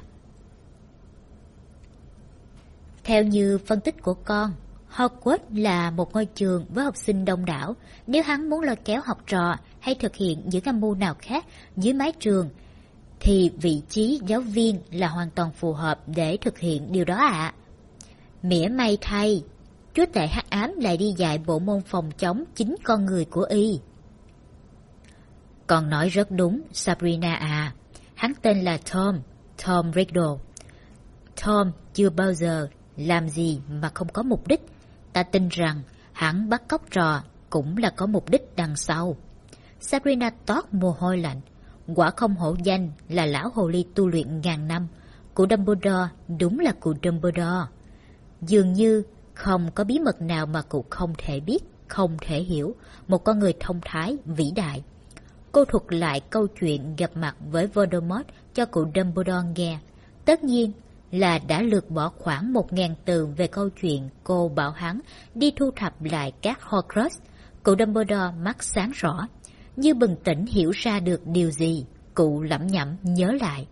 Theo như phân tích của con, Hogwarts là một ngôi trường với học sinh đông đảo. Nếu hắn muốn lôi kéo học trò hay thực hiện những âm mưu nào khác dưới mái trường, thì vị trí giáo viên là hoàn toàn phù hợp để thực hiện điều đó ạ. Mỉa may thay, chúa tể hắc ám lại đi dạy bộ môn phòng chống chính con người của y. Con nói rất đúng, Sabrina à. Hắn tên là Tom Riddle. Tom chưa bao giờ làm gì mà không có mục đích. Ta tin rằng hắn bắt cóc trò cũng là có mục đích đằng sau. Sabrina toát mồ hôi lạnh. Quả không hổ danh là lão hồ ly tu luyện ngàn năm. Cụ Dumbledore đúng là cụ Dumbledore. Dường như không có bí mật nào mà cụ không thể biết, không thể hiểu. Một con người thông thái, vĩ đại. Cô thuật lại câu chuyện gặp mặt với Voldemort cho cụ Dumbledore nghe. Tất nhiên là đã lược bỏ khoảng 1000 từ về câu chuyện cô bảo hắn đi thu thập lại các Horcrux. Cụ Dumbledore mắt sáng rõ, như bừng tỉnh hiểu ra được điều gì. Cụ lẩm nhẩm nhớ lại.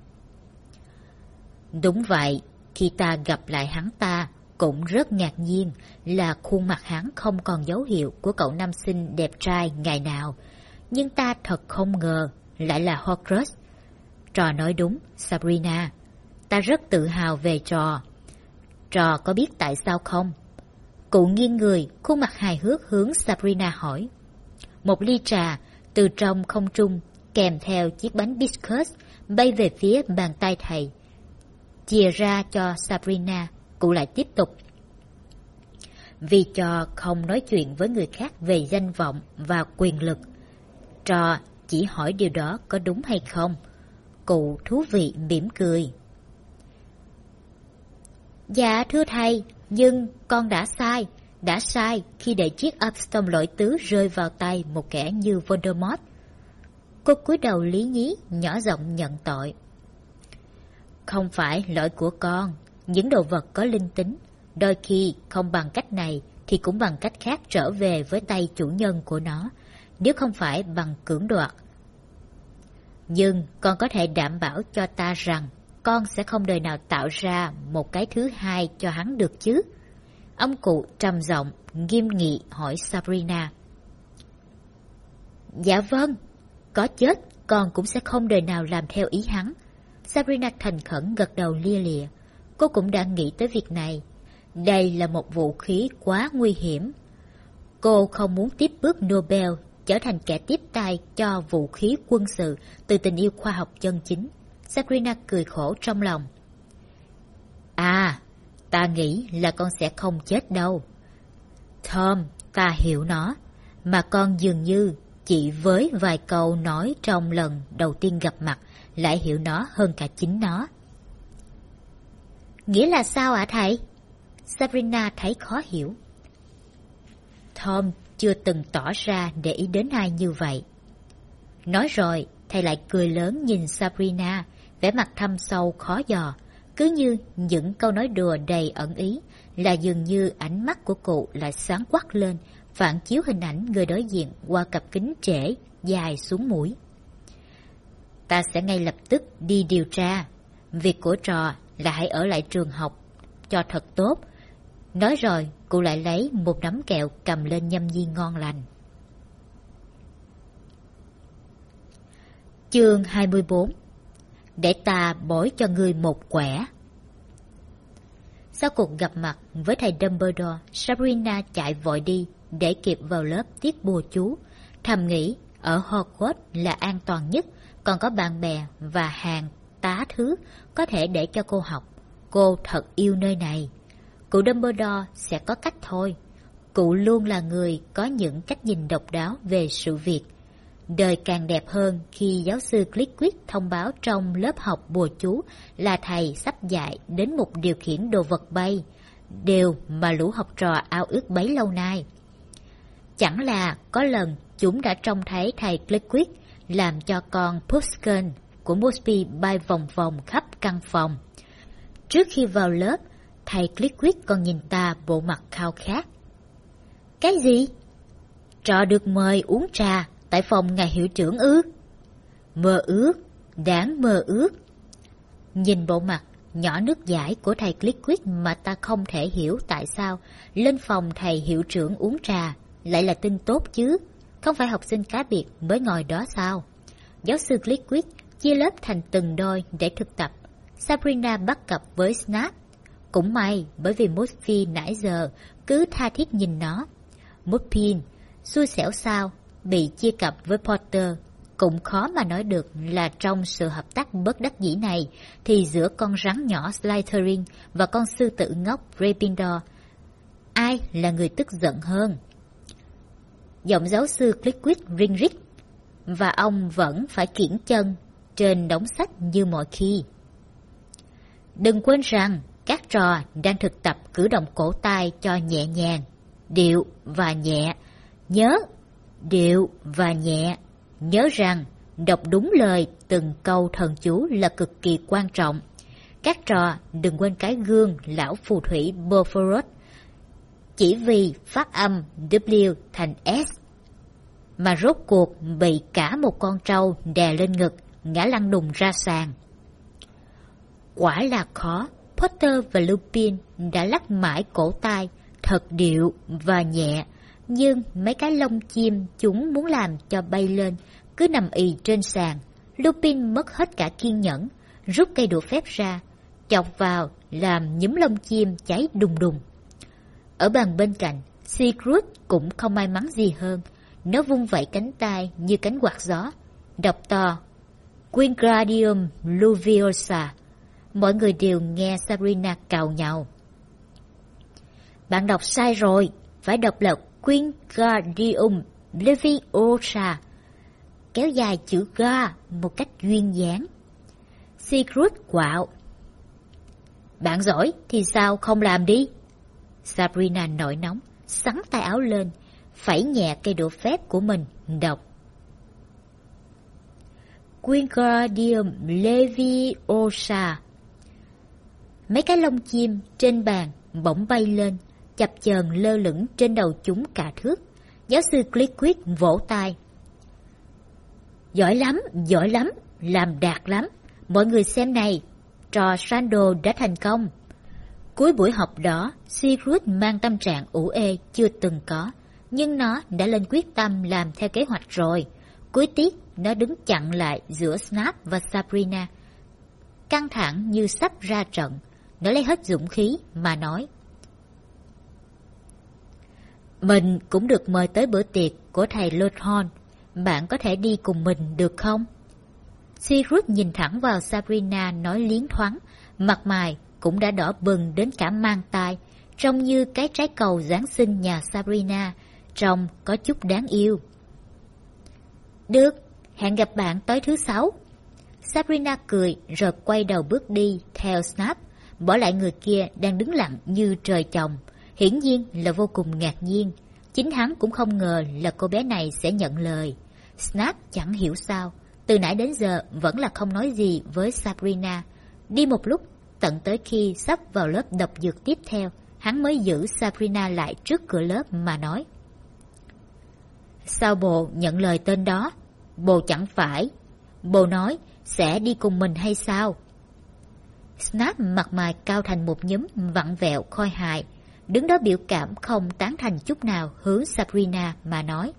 Đúng vậy, khi ta gặp lại hắn ta cũng rất ngạc nhiên là khuôn mặt hắn không còn dấu hiệu của cậu nam sinh đẹp trai ngày nào. Nhưng ta thật không ngờ lại là Horcrux. Trò nói đúng, Sabrina. Ta rất tự hào về trò. Trò có biết tại sao không? Cụ nghiêng người, khuôn mặt hài hước hướng Sabrina hỏi. Một ly trà từ trong không trung kèm theo chiếc bánh biscuit bay về phía bàn tay thầy. Chìa ra cho Sabrina, cụ lại tiếp tục. Vì trò không nói chuyện với người khác về danh vọng và quyền lực. Trò chỉ hỏi điều đó có đúng hay không? Cụ thú vị mỉm cười. Dạ thưa thầy, nhưng con đã sai khi để chiếc Upstone lỗi tứ rơi vào tay một kẻ như Voldemort. Cô cúi đầu lý nhí, nhỏ giọng nhận tội. Không phải lỗi của con, những đồ vật có linh tính, đôi khi không bằng cách này thì cũng bằng cách khác trở về với tay chủ nhân của nó, nếu không phải bằng cưỡng đoạt. Nhưng con có thể đảm bảo cho ta rằng con sẽ không đời nào tạo ra một cái thứ hai cho hắn được chứ? Ông cụ trầm giọng, nghiêm nghị hỏi Sabrina. Dạ vâng, có chết con cũng sẽ không đời nào làm theo ý hắn. Sabrina thành khẩn gật đầu lia lịa. Cô cũng đã nghĩ tới việc này. Đây là một vũ khí quá nguy hiểm. Cô không muốn tiếp bước Nobel, trở thành kẻ tiếp tay cho vũ khí quân sự từ tình yêu khoa học chân chính. Sabrina cười khổ trong lòng. À, ta nghĩ là con sẽ không chết đâu. Tom, ta hiểu nó, mà con dường như chỉ với vài câu nói trong lần đầu tiên gặp mặt lại hiểu nó hơn cả chính nó. Nghĩa là sao ạ thầy? Sabrina thấy khó hiểu. Tom chưa từng tỏ ra để ý đến ai như vậy. Nói rồi, thầy lại cười lớn nhìn Sabrina, vẻ mặt thâm sâu khó dò, cứ như những câu nói đùa đầy ẩn ý, là dường như ánh mắt của cụ lại sáng quắc lên, phản chiếu hình ảnh người đối diện qua cặp kính trễ dài xuống mũi. Ta sẽ ngay lập tức đi điều tra. Việc của trò là hãy ở lại trường học cho thật tốt. Nói rồi, cụ lại lấy một nắm kẹo cầm lên nhâm nhi ngon lành. Chương 24. Để ta bối cho ngươi một quẻ. Sau cuộc gặp mặt với thầy Dumbledore, Sabrina chạy vội đi để kịp vào lớp tiết bùa chú. Thầm nghĩ ở Hogwarts là an toàn nhất, còn có bạn bè và hàng tá thứ có thể để cho cô học. Cô thật yêu nơi này. Cụ Dumbledore sẽ có cách thôi. Cụ luôn là người có những cách nhìn độc đáo về sự việc. Đời càng đẹp hơn khi giáo sư Flitwick thông báo trong lớp học bùa chú là thầy sắp dạy đến một điều khiển đồ vật bay, điều mà lũ học trò ao ước bấy lâu nay. Chẳng là có lần chúng đã trông thấy thầy Flitwick làm cho con Pumpkin của Mosby bay vòng vòng khắp căn phòng. Trước khi vào lớp, thầy Clickwick còn nhìn ta bộ mặt khao khát. Cái gì? Trò được mời uống trà tại phòng ngài hiệu trưởng ư? Mơ ước, đáng mơ ước. Nhìn bộ mặt nhỏ nước dãi của thầy Clickwick mà ta không thể hiểu tại sao lên phòng thầy hiệu trưởng uống trà lại là tin tốt chứ. Không phải học sinh cá biệt mới ngồi đó sao? Giáo sư Clickwick chia lớp thành từng đôi để thực tập. Sabrina bắt cặp với Snap. Cũng may bởi vì Mosby nãy giờ cứ tha thiết nhìn nó. Mosby xui xẻo sao bị chia cặp với Potter. Cũng khó mà nói được là trong sự hợp tác bất đắc dĩ này thì giữa con rắn nhỏ Slytherin và con sư tử ngốc Gryffindor, ai là người tức giận hơn? Giọng giáo sư Clickwick rinh rít, và ông vẫn phải kiễng chân trên đống sách như mọi khi. Đừng quên rằng các trò đang thực tập cử động cổ tay cho nhẹ nhàng, điệu và nhẹ. Nhớ, điệu và nhẹ. Nhớ rằng đọc đúng lời từng câu thần chú là cực kỳ quan trọng. Các trò đừng quên cái gương lão phù thủy Bophoros, chỉ vì phát âm W thành S mà rốt cuộc bị cả một con trâu đè lên ngực, ngã lăn đùng ra sàn. Quả là khó. Potter và Lupin đã lắc mãi cổ tay thật điệu và nhẹ, nhưng mấy cái lông chim chúng muốn làm cho bay lên cứ nằm ì trên sàn. Lupin mất hết cả kiên nhẫn, rút cây đũa phép ra, chọc vào làm nhúm lông chim cháy đùng đùng. Ở bàn bên cạnh, Sigurd cũng không may mắn gì hơn. Nó vung vẩy cánh tay như cánh quạt gió, đọc to Wingardium Leviosa. Mọi người đều nghe Sabrina càu nhàu. Bạn đọc sai rồi, phải đọc là Wingardium Leviosa, kéo dài chữ ga một cách duyên dáng. Sigurd quạo. Bạn giỏi thì sao không làm đi? Sabrina nổi nóng, xắn tay áo lên, phẩy nhẹ cây đũa phép của mình, đọc Wingardium Leviosa. Mấy cái lông chim trên bàn bỗng bay lên, chập chờn lơ lửng trên đầu chúng cả thước. Giáo sư Clickwick vỗ tay. Giỏi lắm, làm đạt lắm. Mọi người xem này, trò Sandal đã thành công. Cuối buổi học đó, Sigurd mang tâm trạng ủ ê chưa từng có, nhưng nó đã lên quyết tâm làm theo kế hoạch rồi. Cuối tiết, nó đứng chặn lại giữa Snap và Sabrina. Căng thẳng như sắp ra trận, nó lấy hết dũng khí mà nói. Mình cũng được mời tới bữa tiệc của thầy Lodhorn. Bạn có thể đi cùng mình được không? Sigurd nhìn thẳng vào Sabrina nói liến thoáng, mặt mày cũng đã đỏ bừng đến cả mang tai, trông như cái trái cầu Giáng sinh nhà Sabrina, trông có chút đáng yêu. Được, hẹn gặp bạn tối thứ Sáu. Sabrina cười rồi quay đầu bước đi theo Snap, bỏ lại người kia đang đứng lặng như trời chồng, hiển nhiên là vô cùng ngạc nhiên. Chính hắn cũng không ngờ là cô bé này sẽ nhận lời. Snap chẳng hiểu sao, từ nãy đến giờ vẫn là không nói gì với Sabrina. Đi một lúc, tận tới khi sắp vào lớp đọc dược tiếp theo, hắn mới giữ Sabrina lại trước cửa lớp mà nói. Sao bồ nhận lời tên đó? Bồ chẳng phải. Bồ nói sẽ đi cùng mình hay sao? Snap mặt mày cao thành một nhúm vặn vẹo khôi hài, đứng đó biểu cảm không tán thành chút nào hướng Sabrina mà nói.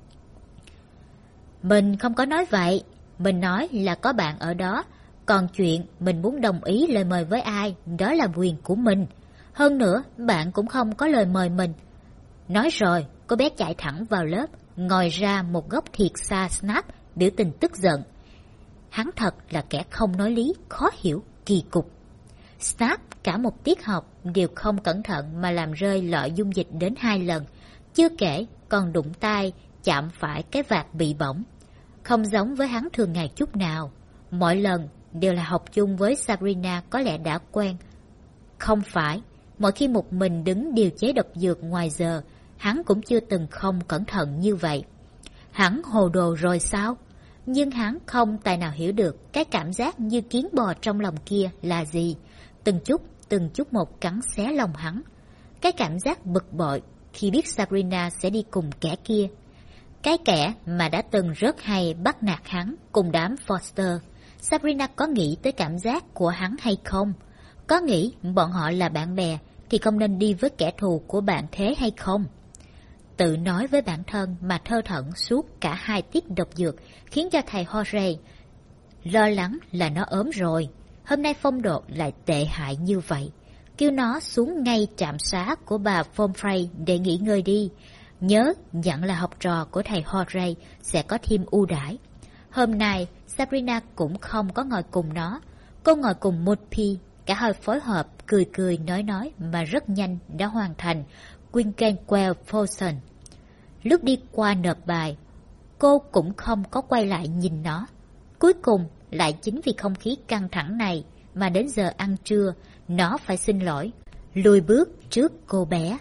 Mình không có nói vậy, mình nói là có bạn ở đó, còn chuyện mình muốn đồng ý lời mời với ai, đó là quyền của mình. Hơn nữa, bạn cũng không có lời mời mình. Nói rồi, cô bé chạy thẳng vào lớp, ngồi ra một góc thiệt xa Snap, biểu tình tức giận. Hắn thật là kẻ không nói lý, khó hiểu, kỳ cục. Snap cả một tiết học đều không cẩn thận mà làm rơi lọ dung dịch đến 2 lần, chưa kể còn đụng tay chạm phải cái vạt bị bỏng. Không giống với hắn thường ngày chút nào, mọi lần đều là học chung với Sabrina có lẽ đã quen. Không phải, mỗi khi một mình đứng điều chế độc dược ngoài giờ, hắn cũng chưa từng không cẩn thận như vậy. Hắn hồ đồ rồi sao? nhưng hắn không tài nào hiểu được cái cảm giác như kiến bò trong lòng kia là gì. Từng chút một cắn xé lòng hắn. Cái cảm giác bực bội khi biết Sabrina sẽ đi cùng kẻ kia. Cái kẻ mà đã từng rất hay bắt nạt hắn cùng đám Foster. Sabrina có nghĩ tới cảm giác của hắn hay không? Có nghĩ bọn họ là bạn bè thì không nên đi với kẻ thù của bạn thế hay không? Tự nói với bản thân mà thơ thẩn suốt cả 2 tiết độc dược khiến cho thầy Horace lo lắng là nó ốm rồi. Hôm nay phong độ lại tệ hại như vậy. Kêu nó xuống ngay trạm xá của bà Pomfrey để nghỉ ngơi đi. Nhớ dặn là học trò của thầy Horace sẽ có thêm ưu đãi. Hôm nay Sabrina cũng không có ngồi cùng nó. Cô ngồi cùng Murphy. Cả hai phối hợp cười nói mà rất nhanh đã hoàn thành Quinkenquell Potion. Lúc đi qua nộp bài, cô cũng không có quay lại nhìn nó. Cuối cùng lại chính vì không khí căng thẳng này mà đến giờ ăn trưa nó phải xin lỗi, lùi bước trước cô bé.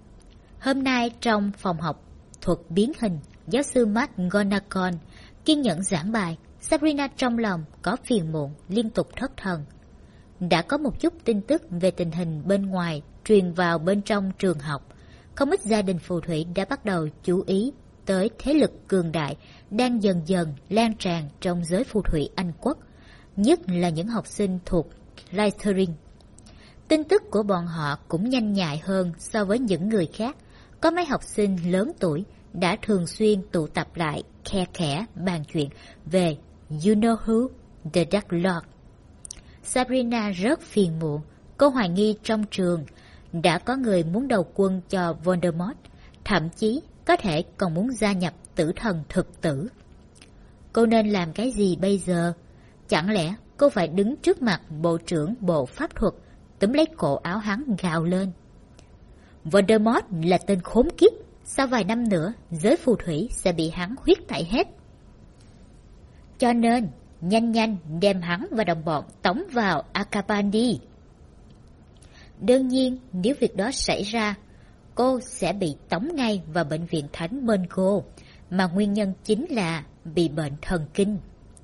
Hôm nay trong phòng học thuật biến hình, giáo sư McGonagall kiên nhẫn giảng bài. Sabrina trong lòng có phiền muộn, liên tục thất thần. Đã có một chút tin tức về tình hình bên ngoài truyền vào bên trong trường học. Không ít gia đình phù thủy đã bắt đầu chú ý tới thế lực cường đại đang dần dần lan tràn trong giới phù thủy Anh quốc, nhất là những học sinh thuộc Slytherin. Tin tức của bọn họ cũng nhanh nhạy hơn so với những người khác. Có mấy học sinh lớn tuổi đã thường xuyên tụ tập lại khe khẽ bàn chuyện về You Know Who, The Dark Lord. Sabrina rất phiền muộn. Cô hoài nghi trong trường đã có người muốn đầu quân cho Voldemort, thậm chí có thể còn muốn gia nhập tử thần thực tử. Cô nên làm cái gì bây giờ? Chẳng lẽ cô phải đứng trước mặt bộ trưởng bộ pháp thuật, túm lấy cổ áo hắn gào lên: Voldemort là tên khốn kiếp, sau vài năm nữa giới phù thủy sẽ bị hắn huyết tẩy hết. Cho nên nhanh đem hắn và đồng bọn tống vào Azkaban đi. Đương nhiên nếu việc đó xảy ra, cô sẽ bị tống ngay vào bệnh viện Thánh Mungo, mà nguyên nhân chính là bị bệnh thần kinh.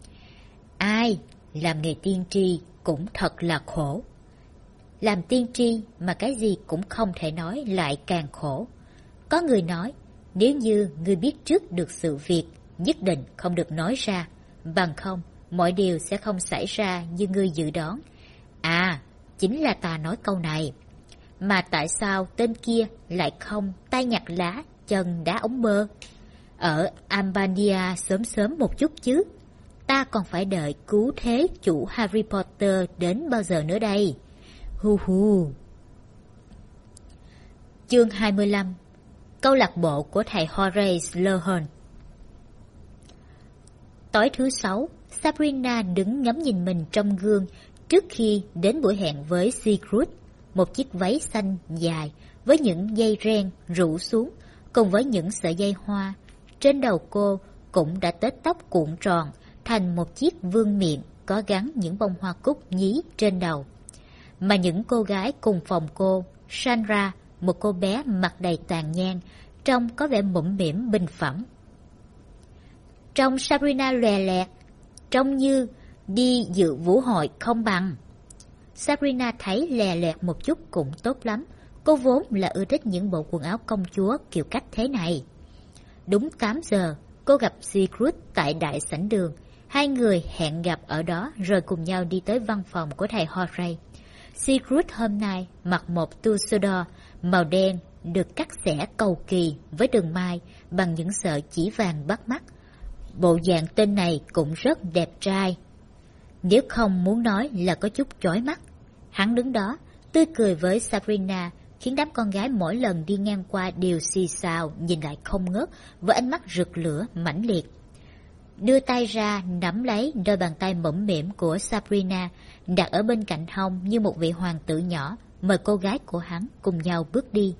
Ai làm nghề tiên tri cũng thật là khổ. Làm tiên tri mà cái gì cũng không thể nói lại càng khổ. Có người nói, nếu như ngươi biết trước được sự việc, nhất định không được nói ra, bằng không mọi điều sẽ không xảy ra như ngươi dự đoán. À, chính là ta nói câu này. Mà tại sao tên kia lại không tay nhặt lá, chân đá ống bơ ở Albania sớm một chút chứ? Ta còn phải đợi cứu thế chủ Harry Potter đến bao giờ nữa đây? Hu hu. Chương 25. Câu lạc bộ của thầy Horace Slughorn. Tối thứ 6, Sabrina đứng ngắm nhìn mình trong gương trước khi đến buổi hẹn với Sigrid. Một chiếc váy xanh dài với những dây ren rủ xuống cùng với những sợi dây hoa. Trên đầu cô cũng đã tết tóc cuộn tròn thành một chiếc vương miện có gắn những bông hoa cúc nhí trên đầu. Mà những cô gái cùng phòng cô, Sandra, một cô bé mặt đầy tàn nhang, trông có vẻ mũm mĩm bình phẩm. Trông Sabrina lòe lẹt, trông như đi dự vũ hội không bằng. Sabrina thấy lè lẹt một chút cũng tốt lắm. Cô vốn là ưa thích những bộ quần áo công chúa kiểu cách thế này. Đúng 8 giờ, cô gặp Sigrid tại đại sảnh đường. Hai người hẹn gặp ở đó rồi cùng nhau đi tới văn phòng của thầy Horace. Sigrid hôm nay mặc một tuxedo màu đen được cắt xẻ cầu kỳ với đường mai bằng những sợi chỉ vàng bắt mắt. Bộ dạng tên này cũng rất đẹp trai, nếu không muốn nói là có chút chói mắt. Hắn đứng đó, tươi cười với Sabrina, khiến đám con gái mỗi lần đi ngang qua đều xì xào nhìn lại không ngớt với ánh mắt rực lửa mãnh liệt. Đưa tay ra nắm lấy đôi bàn tay mõm mĩm của Sabrina, đặt ở bên cạnh hông như một vị hoàng tử nhỏ, mời cô gái của hắn cùng nhau bước đi.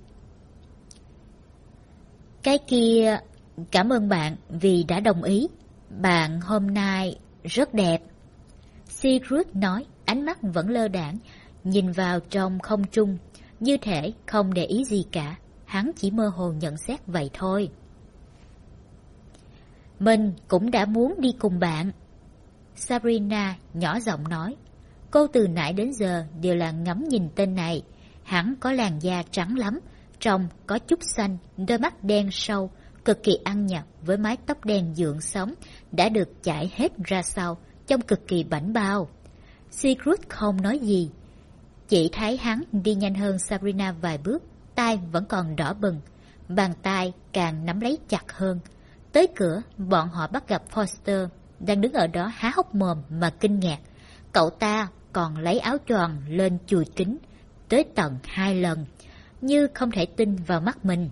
Cái kia, cảm ơn bạn vì đã đồng ý. Bạn hôm nay rất đẹp. Sigrid nói, ánh mắt vẫn lơ đãng, nhìn vào trong không trung, như thể không để ý gì cả. Hắn chỉ mơ hồ nhận xét vậy thôi. Mình cũng đã muốn đi cùng bạn. Sabrina nhỏ giọng nói. Cô từ nãy đến giờ đều là ngắm nhìn tên này. Hắn có làn da trắng lắm, trông có chút xanh, đôi mắt đen sâu, cực kỳ ăn nhập với mái tóc đen gượng sóng, đã được chải hết ra sau, trông cực kỳ bảnh bao. Sigrid không nói gì, chỉ thấy hắn đi nhanh hơn Sabrina vài bước, tay vẫn còn đỏ bừng, bàn tay càng nắm lấy chặt hơn. Tới cửa, bọn họ bắt gặp Foster đang đứng ở đó há hốc mồm mà kinh ngạc. Cậu ta còn lấy áo choàng lên chùi kính tới tận 2 lần, như không thể tin vào mắt mình.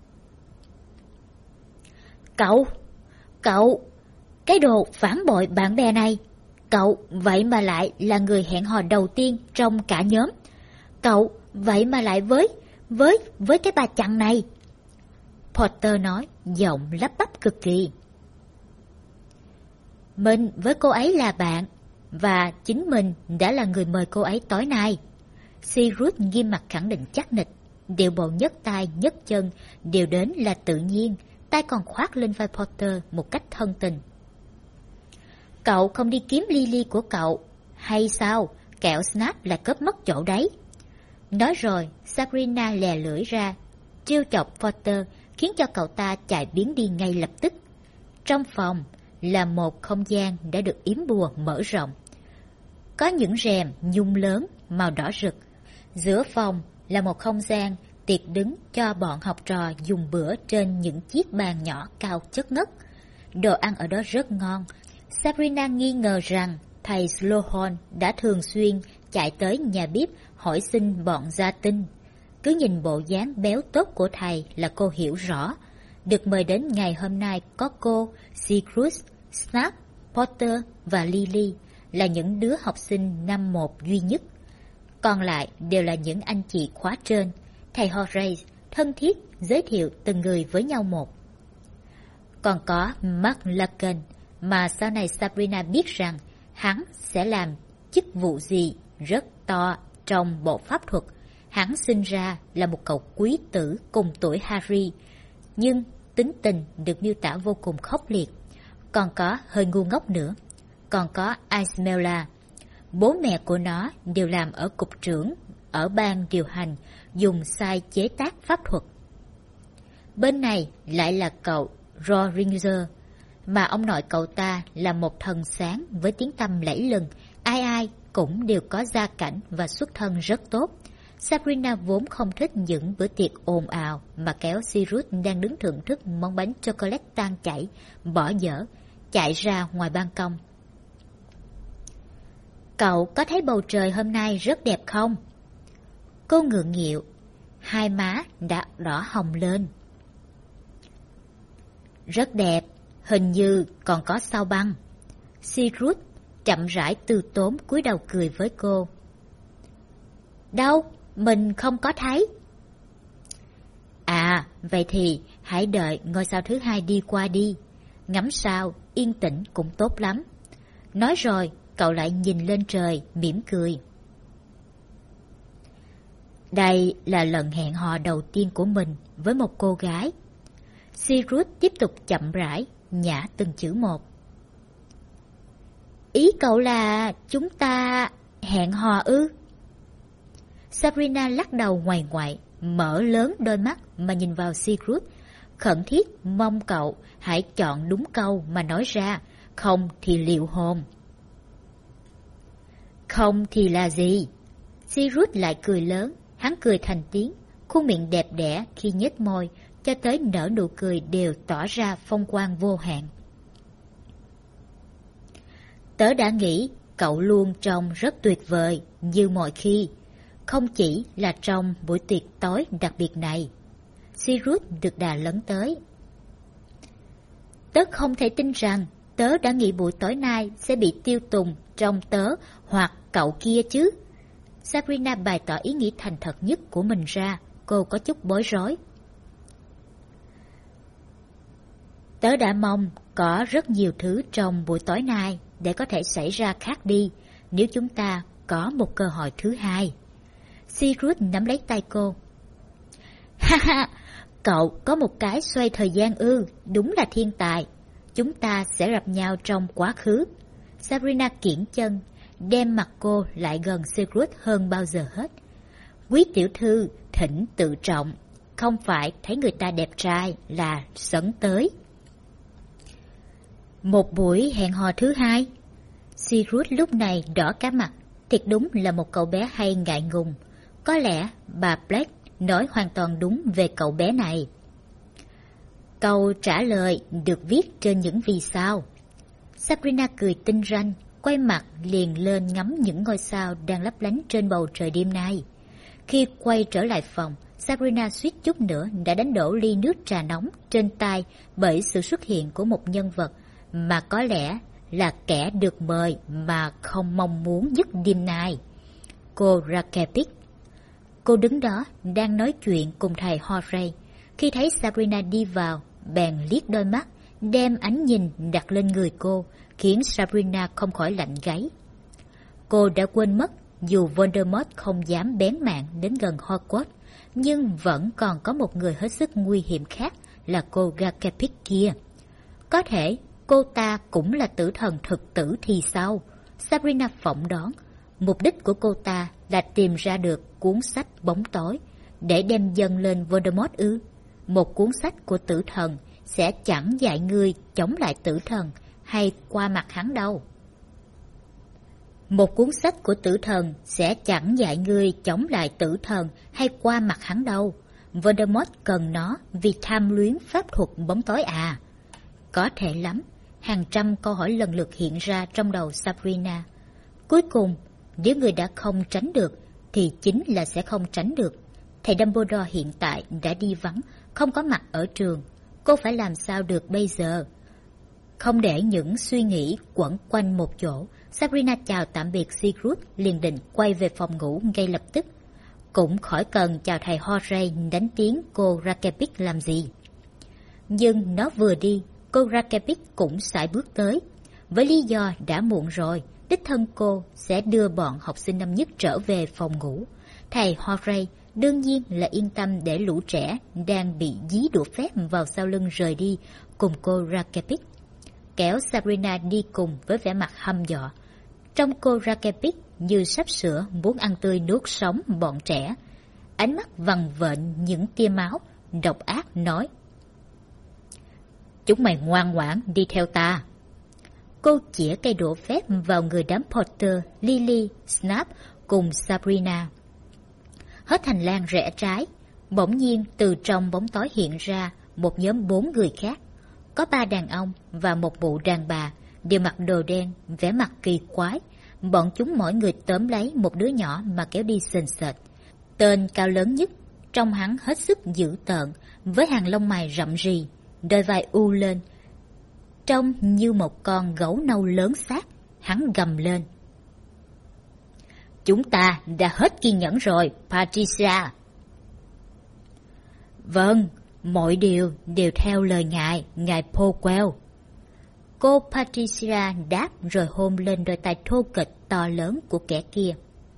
Cậu, cái đồ phản bội bạn bè này, cậu vậy mà lại là người hẹn hò đầu tiên trong cả nhóm. Cậu vậy mà lại với cái bà chằn này. Potter nói, giọng lắp bắp cực kỳ. Mình với cô ấy là bạn, và chính mình đã là người mời cô ấy tối nay. Sigrid nghiêm mặt khẳng định chắc nịch, điệu bộ nhấc tay nhấc chân đều đến là tự nhiên, tay còn khoác lên vai Potter một cách thân tình. Cậu không đi kiếm Lily của cậu, hay sao? Kẹo Snap là cướp mất chỗ đấy. Nói rồi, Sabrina lè lưỡi ra, trêu chọc Potter, khiến cho cậu ta chạy biến đi ngay lập tức. Trong phòng là một không gian đã được yếm bùa mở rộng. Có những rèm nhung lớn màu đỏ rực. Giữa phòng là một không gian tiệc đứng cho bọn học trò dùng bữa trên những chiếc bàn nhỏ cao chất ngất. Đồ ăn ở đó rất ngon. Sabrina nghi ngờ rằng thầy Sloan đã thường xuyên chạy tới nhà bếp hỏi xin bọn gia tinh. Cứ nhìn bộ dáng béo tốt của thầy là cô hiểu rõ. Được mời đến ngày hôm nay có cô, Sigrid, Snap, Potter và Lily là những đứa học sinh năm 1 duy nhất. Còn lại đều là những anh chị khóa trên. Thầy Horace thân thiết giới thiệu từng người với nhau một. Còn có Mark Laken, mà sau này Sabrina biết rằng hắn sẽ làm chức vụ gì rất to trong bộ pháp thuật. Hắn sinh ra là một cậu quý tử cùng tuổi Harry, nhưng tính tình được miêu tả vô cùng khốc liệt. Còn có hơi ngu ngốc nữa. Còn có Ismela. Bố mẹ của nó đều làm ở cục trưởng, ở ban điều hành, dùng sai chế tác pháp thuật. Bên này lại là cậu Roringer, mà ông nội cậu ta là một thần sáng với tiếng tăm lẫy lừng, ai ai cũng đều có gia cảnh và xuất thân rất tốt. Sabrina vốn không thích những bữa tiệc ồn ào mà kéo Sirius đang đứng thưởng thức món bánh chocolate tan chảy, bỏ dở, chạy ra ngoài ban công. Cậu có thấy bầu trời hôm nay rất đẹp không? Cô ngượng nghịu, hai má đã đỏ hồng lên. Rất đẹp, hình như còn có sao băng. Sirius chậm rãi từ tốn cúi đầu cười với cô. Đâu, mình không có thấy. À, vậy thì hãy đợi ngôi sao thứ hai đi qua đi. Ngắm sao, yên tĩnh cũng tốt lắm. Nói rồi, cậu lại nhìn lên trời, mỉm cười. Đây là lần hẹn hò đầu tiên của mình với một cô gái. Sirius tiếp tục chậm rãi, nhả từng chữ một. Ý cậu là chúng ta hẹn hò ư? Sabrina lắc đầu ngoằn ngoại, mở lớn đôi mắt mà nhìn vào Sirius, khẩn thiết mong cậu hãy chọn đúng câu mà nói ra, không thì liệu hồn. Không thì là gì? Sirius lại cười lớn, hắn cười thành tiếng, khuôn miệng đẹp đẽ khi nhếch môi, cho tới nở nụ cười đều tỏ ra phong quang vô hạn. Tớ đã nghĩ cậu luôn trông rất tuyệt vời như mọi khi, không chỉ là trong buổi tiệc tối đặc biệt này. Sirius được đà lấn tới. Tớ không thể tin rằng tớ đã nghĩ buổi tối nay sẽ bị tiêu tùng trong tớ hoặc cậu kia chứ. Sabrina bày tỏ ý nghĩ thành thật nhất của mình ra, cô có chút bối rối. Tớ đã mong có rất nhiều thứ trong buổi tối nay để có thể xảy ra khác đi nếu chúng ta có một cơ hội thứ hai. Sirius nắm lấy tay cô. Ha ha, cậu có một cái xoay thời gian ư, đúng là thiên tài. chúng ta sẽ gặp nhau trong quá khứ. Sabrina kiễng chân, đem mặt cô lại gần Sigurd hơn bao giờ hết. Quý tiểu thư, thỉnh tự trọng, không phải thấy người ta đẹp trai là sấn tới. Một buổi hẹn hò thứ hai. Sigurd lúc này đỏ cả mặt, thiệt đúng là một cậu bé hay ngại ngùng. Có lẽ bà Black nói hoàn toàn đúng về cậu bé này. Câu trả lời được viết trên những vì sao. Sabrina cười tinh ranh, quay mặt liền lên ngắm những ngôi sao đang lấp lánh trên bầu trời đêm nay. Khi quay trở lại phòng, Sabrina suýt chút nữa đã đánh đổ ly nước trà nóng trên tay bởi sự xuất hiện của một nhân vật mà có lẽ là kẻ được mời mà không mong muốn dứt đêm nay. Cô Rakepik. Cô đứng đó đang nói chuyện cùng thầy Horay. Khi thấy Sabrina đi vào, bèn liếc đôi mắt, đem ánh nhìn đặt lên người cô, khiến Sabrina không khỏi lạnh gáy. Cô đã quên mất dù Voldemort không dám bén mảng đến gần Hogwarts, nhưng vẫn còn có một người hết sức nguy hiểm khác là cô Rakepik kia. Có thể cô ta cũng là tử thần thực tử thì sao? Sabrina phỏng đoán mục đích của cô ta là tìm ra được cuốn sách bóng tối để đem dâng lên Voldemort ư? Một cuốn sách của tử thần sẽ chẳng dạy ngươi chống lại tử thần hay qua mặt hắn đâu. Một cuốn sách của tử thần sẽ chẳng dạy ngươi chống lại tử thần hay qua mặt hắn đâu. Voldemort cần nó vì tham luyến pháp thuật bóng tối à? Có thể lắm. Hàng trăm câu hỏi lần lượt hiện ra trong đầu Sabrina. Cuối cùng, nếu người đã không tránh được, thì chính là sẽ không tránh được. Thầy Dumbledore hiện tại đã đi vắng, không có mặt ở trường. Cô phải làm sao được bây giờ? Không để những suy nghĩ quẩn quanh một chỗ, Sabrina chào tạm biệt Sigurd, liền định quay về phòng ngủ ngay lập tức. Cũng khỏi cần chào thầy Horay đánh tiếng cô Rakepik làm gì. Nhưng nó vừa đi, cô Rakepik cũng sải bước tới. Với lý do đã muộn rồi, đích thân cô sẽ đưa bọn học sinh năm nhất trở về phòng ngủ. Thầy Horay đương nhiên là yên tâm để lũ trẻ đang bị dí đũa phép vào sau lưng rời đi cùng cô Rakepik. Kéo Sabrina đi cùng với vẻ mặt hăm dọa. Trong cô Rakepik như sắp sửa muốn ăn tươi nuốt sống bọn trẻ. Ánh mắt vằn vện những tia máu, độc ác nói: chúng mày ngoan ngoãn đi theo ta. Cô chĩa cây đũa phép vào người đám Potter, Lily, Snape cùng Sabrina. Hết hành lang rẽ trái, bỗng nhiên từ trong bóng tối hiện ra một nhóm 4 người khác. Có 3 đàn ông và một mụ đàn bà, đều mặc đồ đen, vẻ mặt kỳ quái. Bọn chúng mỗi người tóm lấy một đứa nhỏ mà kéo đi sền sệt. Tên cao lớn nhất, trông hắn hết sức dữ tợn, với hàng lông mày rậm rì, đôi vai u lên, trông như một con gấu nâu lớn xác. Hắn gầm lên: chúng ta đã hết kiên nhẫn rồi, Patricia. Vâng, mọi điều đều theo lời ngài Powell. Cô Patricia đáp rồi hôn lên đôi tay thô kệch to lớn của kẻ kia.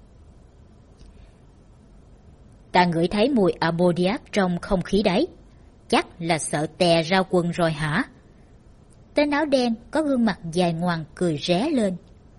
Ta ngửi thấy mùi ammoniac trong không khí đấy. Chắc là sợ tè ra quần rồi hả? Tên áo đen có gương mặt dài ngoằng cười ré lên.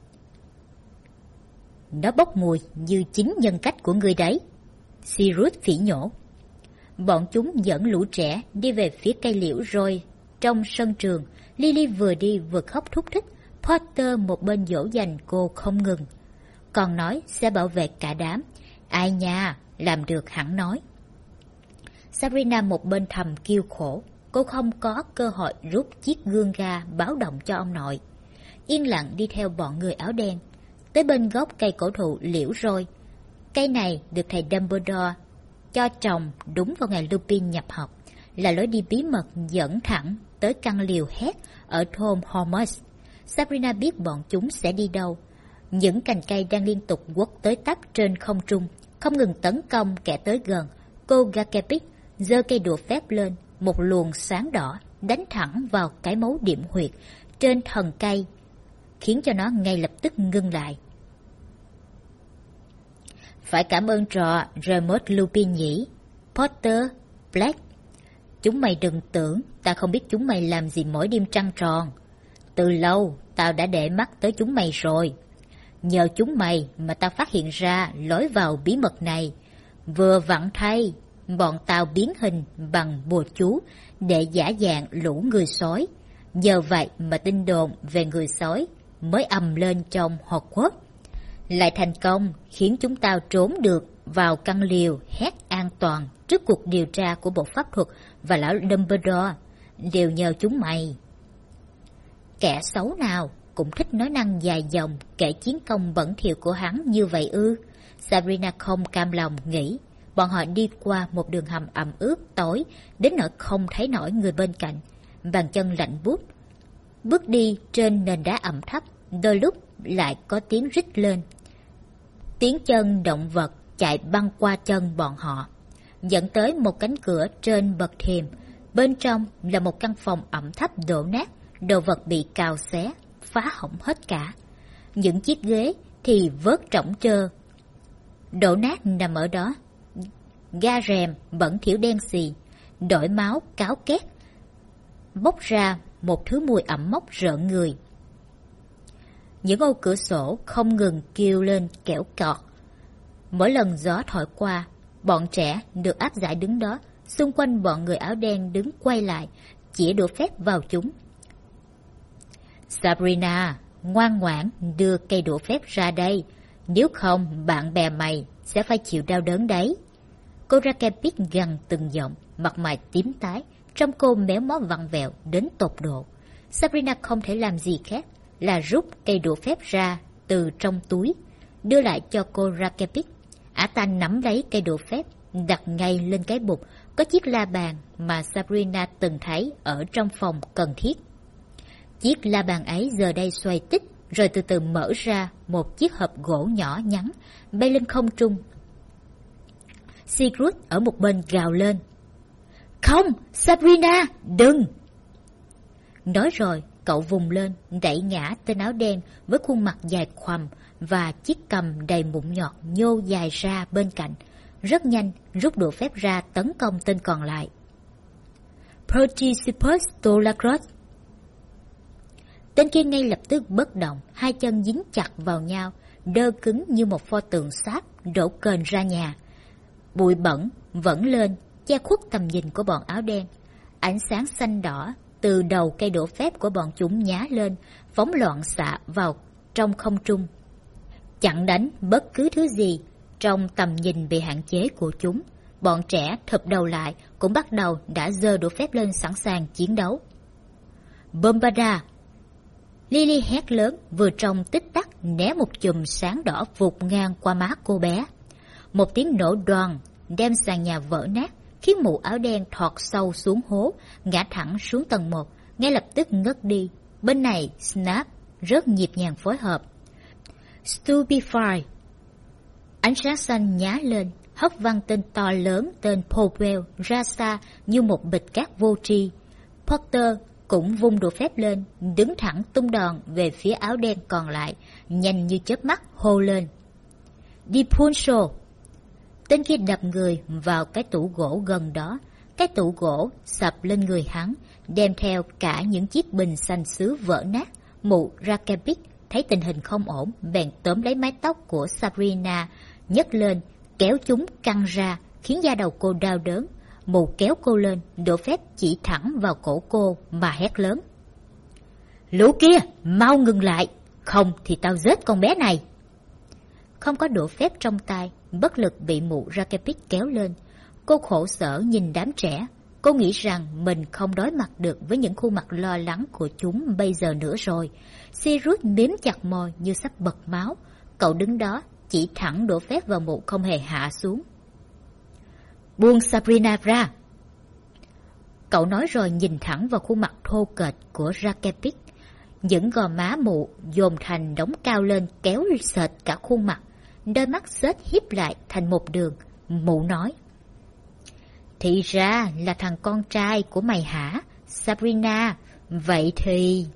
Nó bốc mùi như chính nhân cách của người đấy. Sirius phỉ nhổ. Bọn chúng dẫn lũ trẻ đi về phía cây liễu rồi. Trong sân trường, Lily vừa đi vừa khóc thúc thích. Potter một bên dỗ dành cô không ngừng. Còn nói sẽ bảo vệ cả đám. Ai nha, làm được hẳn nói. Sabrina một bên thầm kêu khổ. Cô không có cơ hội rút chiếc gương ra báo động cho ông nội. Yên lặng đi theo bọn người áo đen. Tới bên gốc cây cổ thụ liễu rồi. Cây này được thầy Dumbledore cho trồng đúng vào ngày Lupin nhập học, là lối đi bí mật dẫn thẳng tới căn liều hét ở thôn Hormus. Sabrina biết bọn chúng sẽ đi đâu. Những cành cây đang liên tục quất tới tấp trên không trung, không ngừng tấn công kẻ tới gần. Cô Rakepik giơ cây đũa phép lên, một luồng sáng đỏ đánh thẳng vào cái mấu điểm huyệt trên thân cây, khiến cho nó ngay lập tức ngưng lại. Phải cảm ơn trò Remus Lupin nhỉ? Potter, Black, chúng mày đừng tưởng ta không biết chúng mày làm gì mỗi đêm trăng tròn. Từ lâu, tao đã để mắt tới chúng mày rồi. Nhờ chúng mày mà tao phát hiện ra lối vào bí mật này. Vừa vặn thay, bọn tao biến hình bằng bùa chú để giả dạng lũ người sói. Nhờ vậy mà tin đồn về người sói mới ầm lên trong Hogwarts. Lại thành công khiến chúng tao trốn được vào căn liều hét an toàn trước cuộc điều tra của Bộ Pháp thuật và lão Dumbledore. Đều nhờ chúng mày. Kẻ xấu nào cũng thích nói năng dài dòng kể chiến công bẩn thỉu của hắn như vậy ư? Sabrina không cam lòng nghĩ. Bọn họ đi qua một đường hầm ẩm ướt tối đến nỗi không thấy nổi người bên cạnh. Bàn chân lạnh buốt. Bước đi trên nền đá ẩm thấp, đôi lúc lại có tiếng rít lên. Tiếng chân động vật chạy băng qua chân bọn họ, dẫn tới một cánh cửa trên bậc thềm. Bên trong là một căn phòng ẩm thấp đổ nát, đồ vật bị cào xé, phá hỏng hết cả. Những chiếc ghế thì vớt trỏng trơ, đổ nát nằm ở đó. Ga rèm bẩn thỉu đen xì, đổi máu cáo két, bốc ra một thứ mùi ẩm mốc rợn người. Những ô cửa sổ không ngừng kêu lên kẽo cọt. Mỗi lần gió thổi qua, bọn trẻ được áp giải đứng đó, xung quanh bọn người áo đen đứng quay lại, chĩa đũa phép vào chúng. Sabrina, ngoan ngoãn đưa cây đũa phép ra đây, nếu không bạn bè mày sẽ phải chịu đau đớn đấy. Cô Rakepit gằn từng giọng, mặt mày tím tái, trông cô méo mó vặn vẹo đến tột độ. Sabrina không thể làm gì khác là rút cây đũa phép ra từ trong túi, đưa lại cho cô Rakepit. Ả ta nắm lấy cây đũa phép, đặt ngay lên cái bục có chiếc la bàn mà Sabrina từng thấy ở trong phòng cần thiết. Chiếc la bàn ấy giờ đây xoay tích, rồi từ từ mở ra một chiếc hộp gỗ nhỏ nhắn, bay lên không trung. Sigurd ở một bên gào lên. Không, Sabrina, đừng! Nói rồi, cậu vùng lên, đẩy ngã tên áo đen với khuôn mặt dài khoằm và chiếc cằm đầy mụn nhọt nhô dài ra bên cạnh. Rất nhanh, rút đũa phép ra tấn công tên còn lại. Participus Dolacross. Tên kia ngay lập tức bất động, hai chân dính chặt vào nhau, đơ cứng như một pho tượng sáp đổ kềnh ra nhà. Bụi bẩn vẫn lên, che khuất tầm nhìn của bọn áo đen. Ánh sáng xanh đỏ từ đầu cây đũa phép của bọn chúng nhá lên, phóng loạn xạ vào trong không trung, chặn đánh bất cứ thứ gì trong tầm nhìn bị hạn chế của chúng. Bọn trẻ thụp đầu lại cũng bắt đầu đã giơ đũa phép lên sẵn sàng chiến đấu. Bombarda! Lily hét lớn, vừa trong tích tắc né một chùm sáng đỏ vụt ngang qua má cô bé. Một tiếng nổ đoàng đem sàn nhà vỡ nát, khiến mụ áo đen thọt sâu xuống hố, ngã thẳng xuống tầng 1, ngay lập tức ngất đi. Bên này, Snap rất nhịp nhàng phối hợp. Stupefy! Ánh sáng xanh nhá lên, hất văng tên to lớn tên Powell ra xa như một bịch cát vô tri. Potter cũng vung đũa phép lên, đứng thẳng tung đòn về phía áo đen còn lại, nhanh như chớp mắt hô lên. Dipulso! Tên kia đập người vào cái tủ gỗ gần đó. Cái tủ gỗ sập lên người hắn, đem theo cả những chiếc bình xanh xứ vỡ nát. Mụ Rakepit thấy tình hình không ổn, bèn tóm lấy mái tóc của Sabrina, nhấc lên, kéo chúng căng ra, khiến da đầu cô đau đớn. Mụ kéo cô lên, đũa phép chỉ thẳng vào cổ cô mà hét lớn. Lũ kia, mau ngừng lại, không thì tao giết con bé này. Không có đũa phép trong tay, bất lực bị mụ Rakepit kéo lên. Cô khổ sở nhìn đám trẻ. Cô nghĩ rằng mình không đối mặt được với những khuôn mặt lo lắng của chúng bây giờ nữa rồi. Sirius miếm chặt môi như sắp bật máu. Cậu đứng đó chỉ thẳng đũa phép vào mụ không hề hạ xuống. Buông Sabrina ra! Cậu nói rồi nhìn thẳng vào khuôn mặt thô kệch của Rakepit. Những gò má mụ dồn thành đống cao lên kéo sệt cả khuôn mặt. Đôi mắt xếch híp lại thành một đường. Mụ nói. Thì ra là thằng con trai của mày hả, Sabrina? Vậy thì...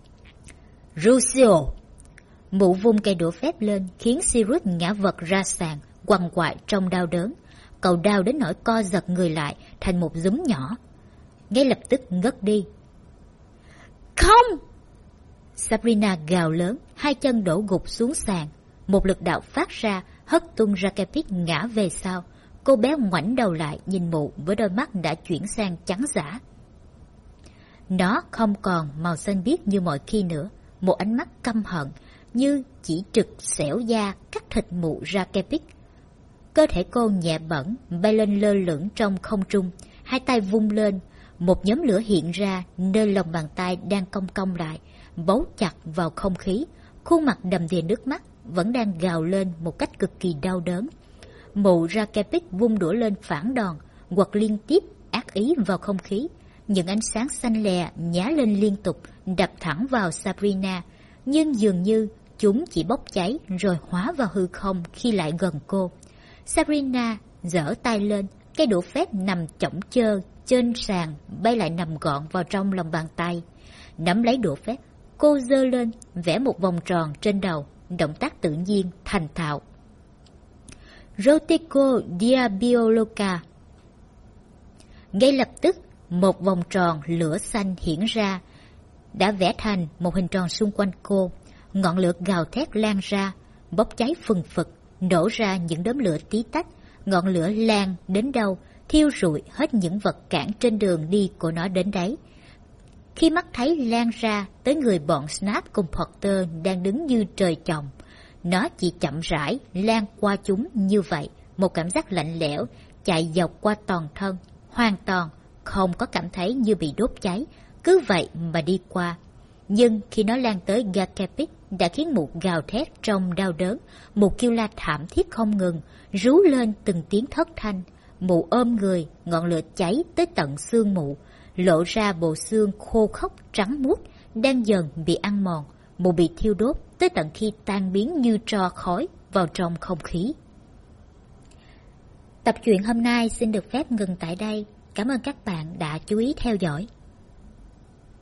Lucio! Mụ vung cây đũa phép lên khiến Sirius ngã vật ra sàn, quằn quại trong đau đớn. Cậu đau đến nỗi co giật người lại thành một dúm nhỏ. ngay lập tức ngất đi. Không! Sabrina gào lớn, hai chân đổ gục xuống sàn. Một lực đạo phát ra, hất tung Rakepik ngã về sau. Cô bé ngoảnh đầu lại nhìn mụ với đôi mắt đã chuyển sang trắng dã. Nó không còn màu xanh biếc như mọi khi nữa, một ánh mắt căm hận như chỉ trực xẻo da cắt thịt mụ Rakepik. Cơ thể cô nhẹ bẫng bay lên lơ lửng trong không trung, hai tay vung lên, một nhóm lửa hiện ra nơi lòng bàn tay đang cong cong lại, bấu chặt vào không khí. Khuôn mặt đầm đìa nước mắt vẫn đang gào lên một cách cực kỳ đau đớn. Mụ Rakepik vung đũa lên phản đòn, quật liên tiếp ác ý vào không khí. Những ánh sáng xanh lè nhá lên liên tục, đập thẳng vào Sabrina, nhưng dường như chúng chỉ bốc cháy rồi hóa vào hư không khi lại gần cô. Sabrina giở tay lên, cái đũa phép nằm chỏng chơ trên sàn bay lại nằm gọn vào trong lòng bàn tay. Nắm lấy đũa phép, cô giơ lên, vẽ một vòng tròn trên đầu, động tác tự nhiên, thành thạo. Rotico Diabolica. Ngay lập tức, một vòng tròn lửa xanh hiển ra, đã vẽ thành một hình tròn xung quanh cô. Ngọn lửa gào thét lan ra, bốc cháy phừng phực, nổ ra những đốm lửa tí tách. Ngọn lửa lan đến đâu, thiêu rụi hết những vật cản trên đường đi của nó đến đấy. Khi mắt thấy lan ra tới người bọn Snap cùng Porter đang đứng như trời trồng, nó chỉ chậm rãi lan qua chúng như vậy, một cảm giác lạnh lẽo chạy dọc qua toàn thân, hoàn toàn không có cảm thấy như bị đốt cháy, cứ vậy mà đi qua. Nhưng khi nó lan tới Rakepik đã khiến mụ gào thét trong đau đớn, mụ kêu la thảm thiết không ngừng, rú lên từng tiếng thất thanh. Mụ ôm người, ngọn lửa cháy tới tận xương mụ, lộ ra bộ xương khô khốc trắng muốt đang dần bị ăn mòn. Mụ bị thiêu đốt tới tận khi tan biến như tro khói vào trong không khí. Tập truyện hôm nay xin được phép ngừng tại đây. Cảm ơn các bạn đã chú ý theo dõi.